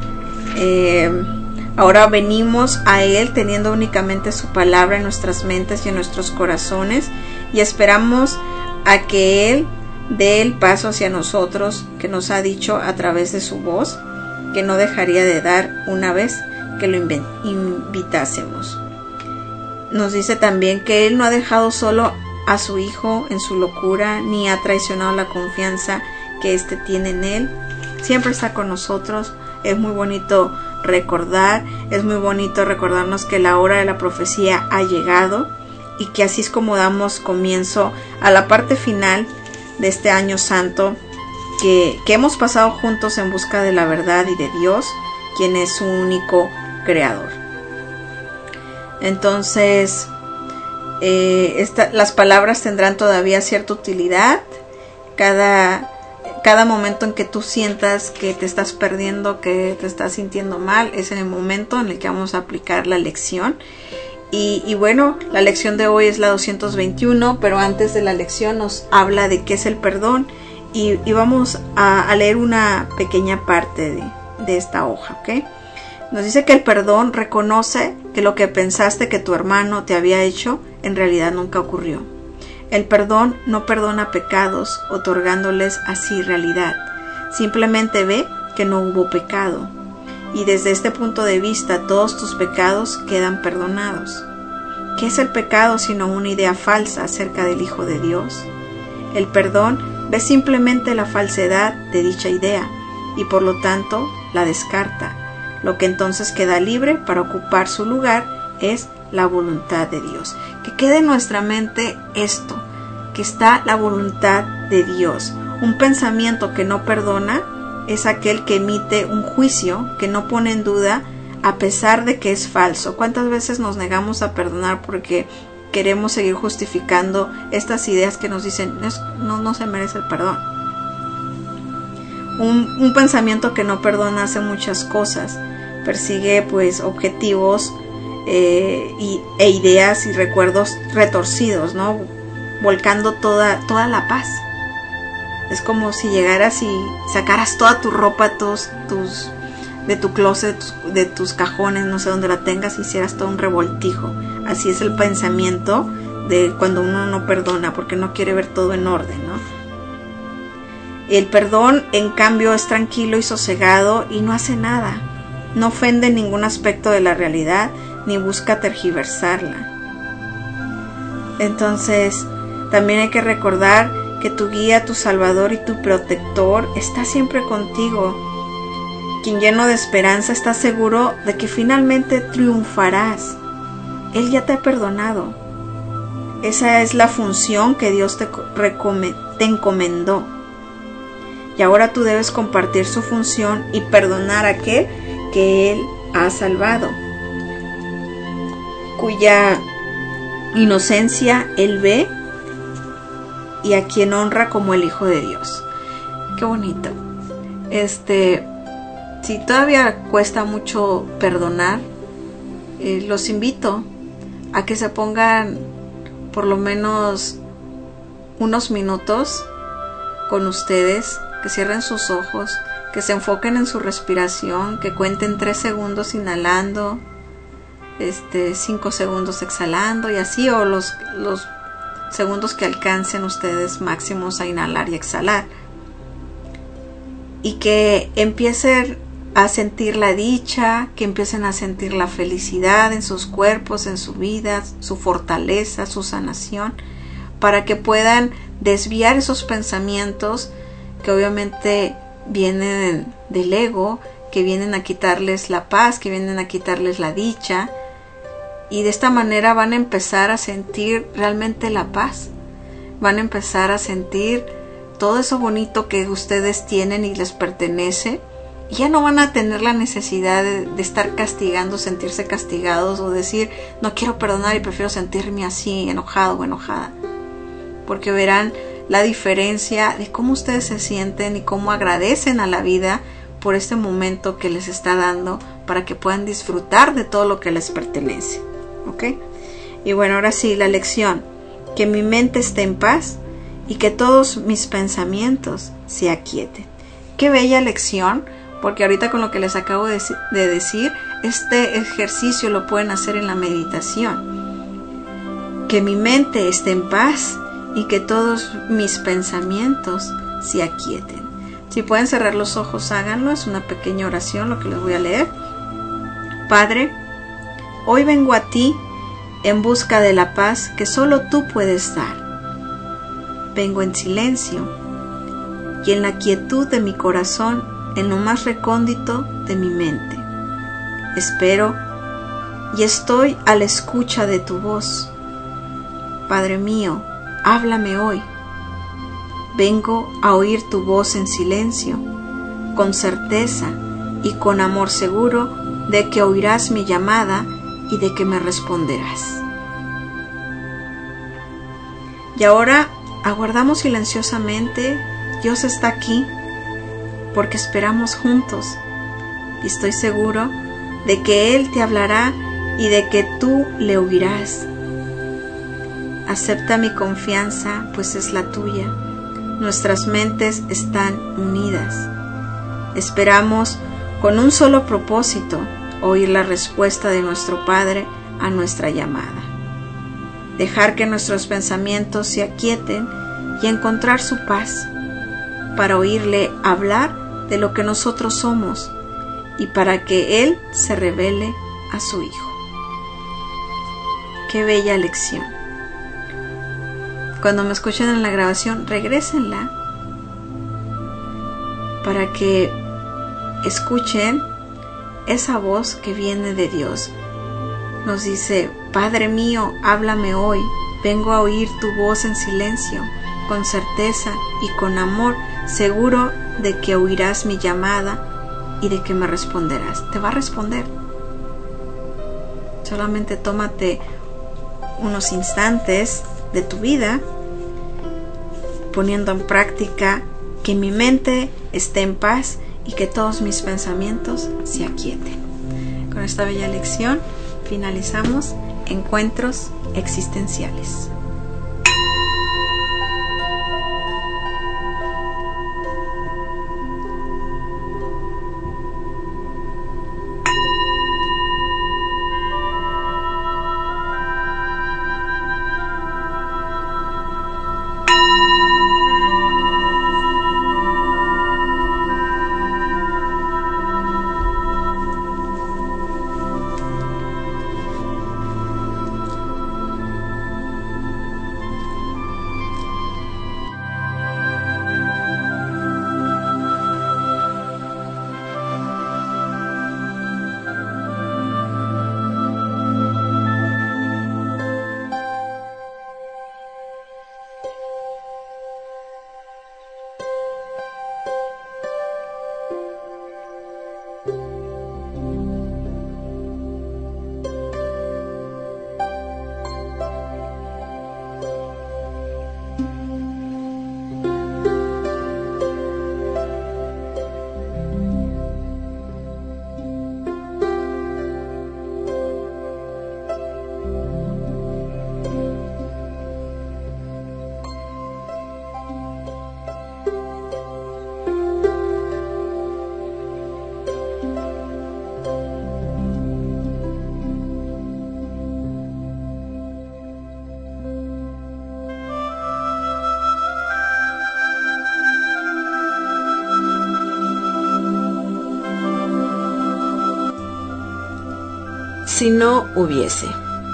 Ahora venimos a Él teniendo únicamente su palabra en nuestras mentes y en nuestros corazones y esperamos a que Él dé el paso hacia nosotros que nos ha dicho a través de su voz que no dejaría de dar una vez que lo invitásemos. Nos dice también que Él no ha dejado solo a su Hijo en su locura ni ha traicionado la confianza que éste tiene en Él. Siempre está con nosotros. Es muy bonito recordar, es muy bonito recordarnos que la hora de la profecía ha llegado y que así es como damos comienzo a la parte final de este año santo que hemos pasado juntos en busca de la verdad y de Dios, quien es su único creador. Entonces, las palabras tendrán todavía cierta utilidad. Cada momento en que tú sientas que te estás perdiendo, que te estás sintiendo mal, es en el momento en el que vamos a aplicar la lección. Y bueno, la lección de hoy es la 221, pero antes de la lección nos habla de qué es el perdón. Y vamos a leer una pequeña parte de esta hoja, ¿ok? Nos dice que el perdón reconoce que lo que pensaste que tu hermano te había hecho, en realidad nunca ocurrió. El perdón no perdona pecados, otorgándoles así realidad. Simplemente ve que no hubo pecado. Y desde este punto de vista, todos tus pecados quedan perdonados. ¿Qué es el pecado sino una idea falsa acerca del Hijo de Dios? El perdón ve simplemente la falsedad de dicha idea y por lo tanto la descarta. Lo que entonces queda libre para ocupar su lugar es la voluntad de Dios. Que quede en nuestra mente esto, que está la voluntad de Dios. Un pensamiento que no perdona es aquel que emite un juicio que no pone en duda a pesar de que es falso. ¿Cuántas veces nos negamos a perdonar porque queremos seguir justificando estas ideas que nos dicen no se merece el perdón? Un pensamiento que no perdona hace muchas cosas. Persigue pues objetivos e ideas y recuerdos retorcidos, ¿no? Volcando toda la paz. Es como si llegaras y sacaras toda tu ropa, de tu closet, de tus cajones, no sé dónde la tengas, hicieras todo un revoltijo. Así es el pensamiento de cuando uno no perdona, porque no quiere ver todo en orden, ¿no? El perdón, en cambio, es tranquilo y sosegado y no hace nada. No ofende ningún aspecto de la realidad ni busca tergiversarla. Entonces, también hay que recordar que tu guía, tu salvador y tu protector está siempre contigo. Quien lleno de esperanza está seguro de que finalmente triunfarás. Él ya te ha perdonado. Esa es la función que Dios te encomendó. Y ahora tú debes compartir su función y perdonar a aquel que Él ha salvado, cuya inocencia Él ve y a quien honra como el Hijo de Dios. Qué bonito. Si todavía cuesta mucho perdonar, los invito a que se pongan por lo menos unos minutos con ustedes, que cierren sus ojos, que se enfoquen en su respiración, que cuenten 3 segundos inhalando, 5 segundos exhalando y así, o los segundos que alcancen ustedes máximos a inhalar y exhalar, y que empiecen a sentir la dicha, que empiecen a sentir la felicidad en sus cuerpos, en su vida, su fortaleza, su sanación, para que puedan desviar esos pensamientos que obviamente vienen del ego, que vienen a quitarles la paz, que vienen a quitarles la dicha, y de esta manera van a empezar a sentir realmente la paz, van a empezar a sentir todo eso bonito que ustedes tienen y les pertenece, y ya no van a tener la necesidad de estar castigando, sentirse castigados o decir no quiero perdonar y prefiero sentirme así, enojado o enojada, porque verán la diferencia de cómo ustedes se sienten y cómo agradecen a la vida por este momento que les está dando para que puedan disfrutar de todo lo que les pertenece. ¿Ok? Y bueno, ahora sí, la lección: que mi mente esté en paz y que todos mis pensamientos se aquieten. Qué bella lección, porque ahorita con lo que les acabo de decir, este ejercicio lo pueden hacer en la meditación. Que mi mente esté en paz y que todos mis pensamientos se aquieten. Si pueden cerrar los ojos, háganlo. Es una pequeña oración lo que les voy a leer. Padre, hoy vengo a ti en busca de la paz que solo tú puedes dar. Vengo en silencio y en la quietud de mi corazón, en lo más recóndito de mi mente. Espero y estoy a la escucha de tu voz. Padre mío, háblame hoy. Vengo a oír tu voz en silencio, con certeza y con amor seguro de que oirás mi llamada y de que me responderás. Y ahora aguardamos silenciosamente. Dios está aquí porque esperamos juntos y estoy seguro de que Él te hablará y de que tú le oirás. Acepta mi confianza, pues es la tuya. Nuestras mentes están unidas. Esperamos con un solo propósito: oír la respuesta de nuestro Padre a nuestra llamada. Dejar que nuestros pensamientos se aquieten y encontrar su paz, para oírle hablar de lo que nosotros somos y para que Él se revele a su Hijo. Qué bella lección. Cuando me escuchen en la grabación, regrésenla para que escuchen esa voz que viene de Dios. Nos dice: Padre mío, háblame hoy, vengo a oír tu voz en silencio, con certeza y con amor, seguro de que oirás mi llamada y de que me responderás. Te va a responder. Solamente tómate unos instantes de tu vida poniendo en práctica que mi mente esté en paz y que todos mis pensamientos se aquieten. Con esta bella lección finalizamos Encuentros Existenciales. Si no hubiese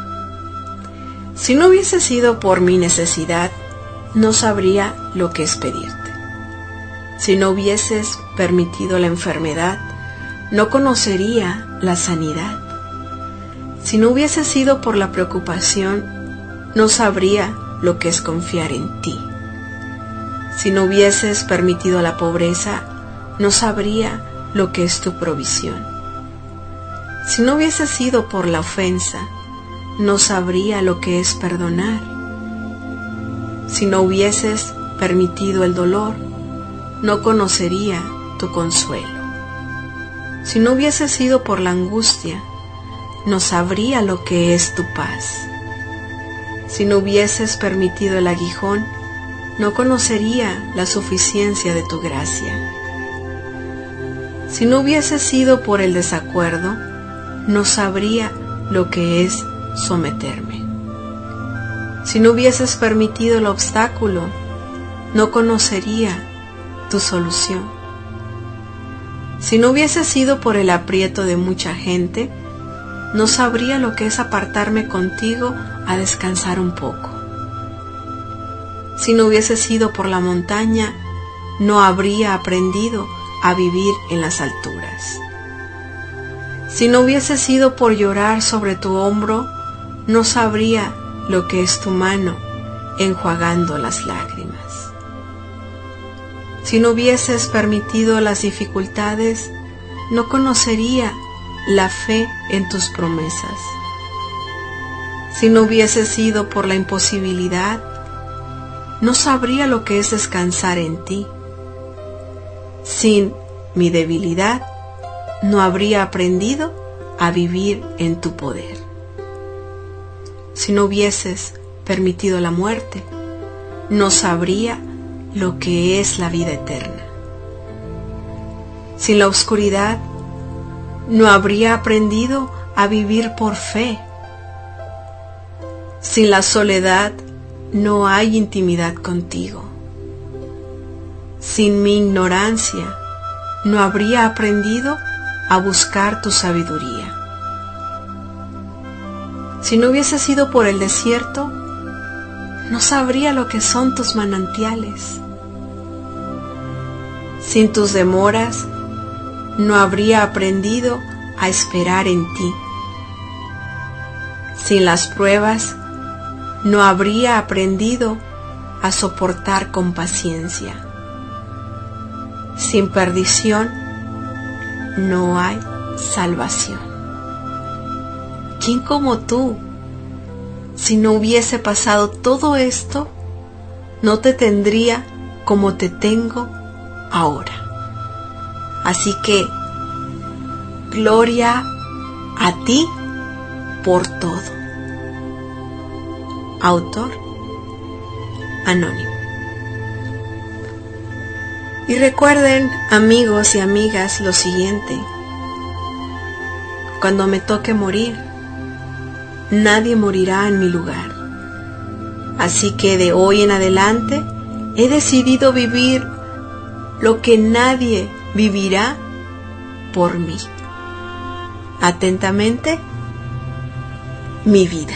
sido por mi necesidad, no sabría lo que es pedirte. Si no hubieses permitido la enfermedad, no conocería la sanidad. Si no hubiese sido por la preocupación, no sabría lo que es confiar en ti. Si no hubieses permitido la pobreza, no sabría lo que es tu provisión. Si no hubiese sido por la ofensa, no sabría lo que es perdonar. Si no hubieses permitido el dolor, no conocería tu consuelo. Si no hubiese sido por la angustia, no sabría lo que es tu paz. Si no hubieses permitido el aguijón, no conocería la suficiencia de tu gracia. Si no hubiese sido por el desacuerdo, no sabría lo que es someterme. Si no hubieses permitido el obstáculo, no conocería tu solución. Si no hubiese sido por el aprieto de mucha gente, no sabría lo que es apartarme contigo a descansar un poco. Si no hubiese sido por la montaña, no habría aprendido a vivir en las alturas. Si no hubiese sido por llorar sobre tu hombro, no sabría lo que es tu mano enjuagando las lágrimas. Si no hubieses permitido las dificultades, no conocería la fe en tus promesas. Si no hubiese sido por la imposibilidad, no sabría lo que es descansar en ti. Sin mi debilidad, no habría aprendido a vivir en tu poder. Si no hubieses permitido la muerte, no sabría lo que es la vida eterna. Sin la oscuridad, no habría aprendido a vivir por fe. Sin la soledad, no hay intimidad contigo. Sin mi ignorancia, no habría aprendido a buscar tu sabiduría. Si no hubiese sido por el desierto, no sabría lo que son tus manantiales. Sin tus demoras, no habría aprendido a esperar en ti. Sin las pruebas, no habría aprendido a soportar con paciencia. Sin perdición, no hay salvación. ¿Quién como tú? Si no hubiese pasado todo esto, no te tendría como te tengo ahora. Así que, gloria a ti por todo. Autor anónimo. Y recuerden, amigos y amigas, lo siguiente: cuando me toque morir, nadie morirá en mi lugar. Así que de hoy en adelante he decidido vivir lo que nadie vivirá por mí. Atentamente, mi vida.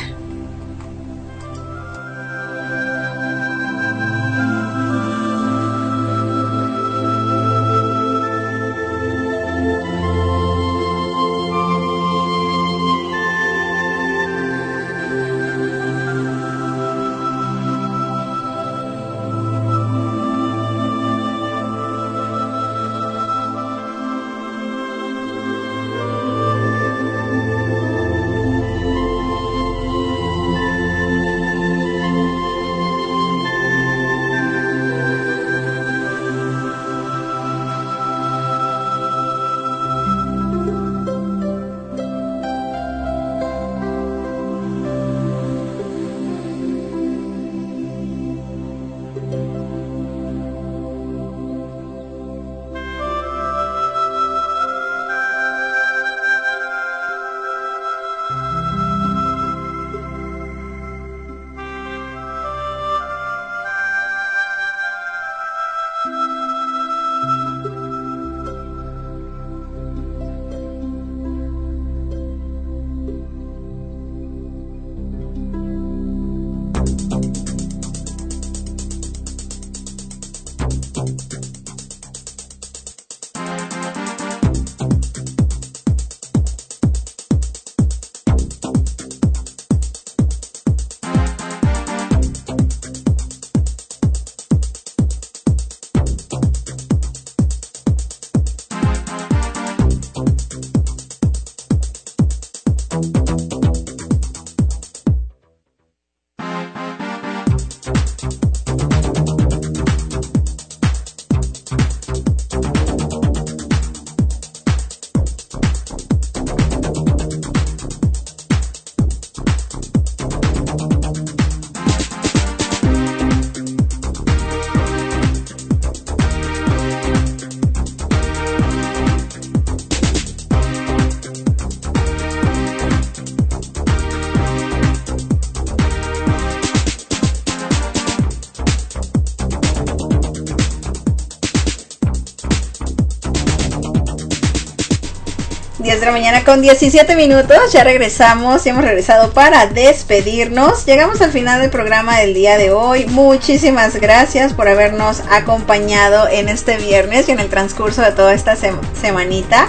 De la mañana con 17 minutos, ya regresamos y hemos regresado para despedirnos. Llegamos al final del programa del día de hoy. Muchísimas gracias por habernos acompañado en este viernes y en el transcurso de toda esta semanita.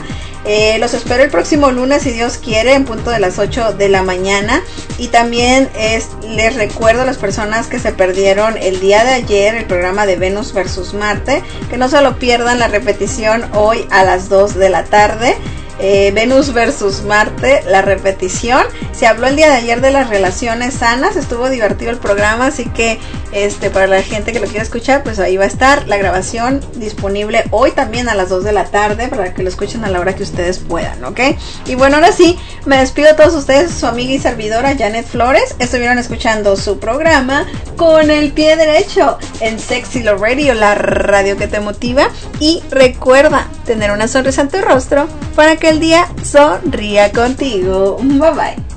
Los espero el próximo lunes, si Dios quiere, en punto de las 8 de la mañana. Y también les recuerdo a las personas que se perdieron el día de ayer el programa de Venus versus Marte, que no se lo pierdan, la repetición hoy a las 2 de la tarde. Venus versus Marte, la repetición. Se habló el día de ayer de las relaciones sanas, estuvo divertido el programa, así que para la gente que lo quiera escuchar, pues ahí va a estar la grabación disponible hoy también a las 2 de la tarde para que lo escuchen a la hora que ustedes puedan, ¿ok? Y bueno, ahora sí, me despido a todos ustedes, su amiga y servidora Janet Flores. Estuvieron escuchando su programa Con el Pie Derecho en Sexy Love Radio, la radio que te motiva. Y recuerda tener una sonrisa en tu rostro para que el día sonría contigo. Bye bye.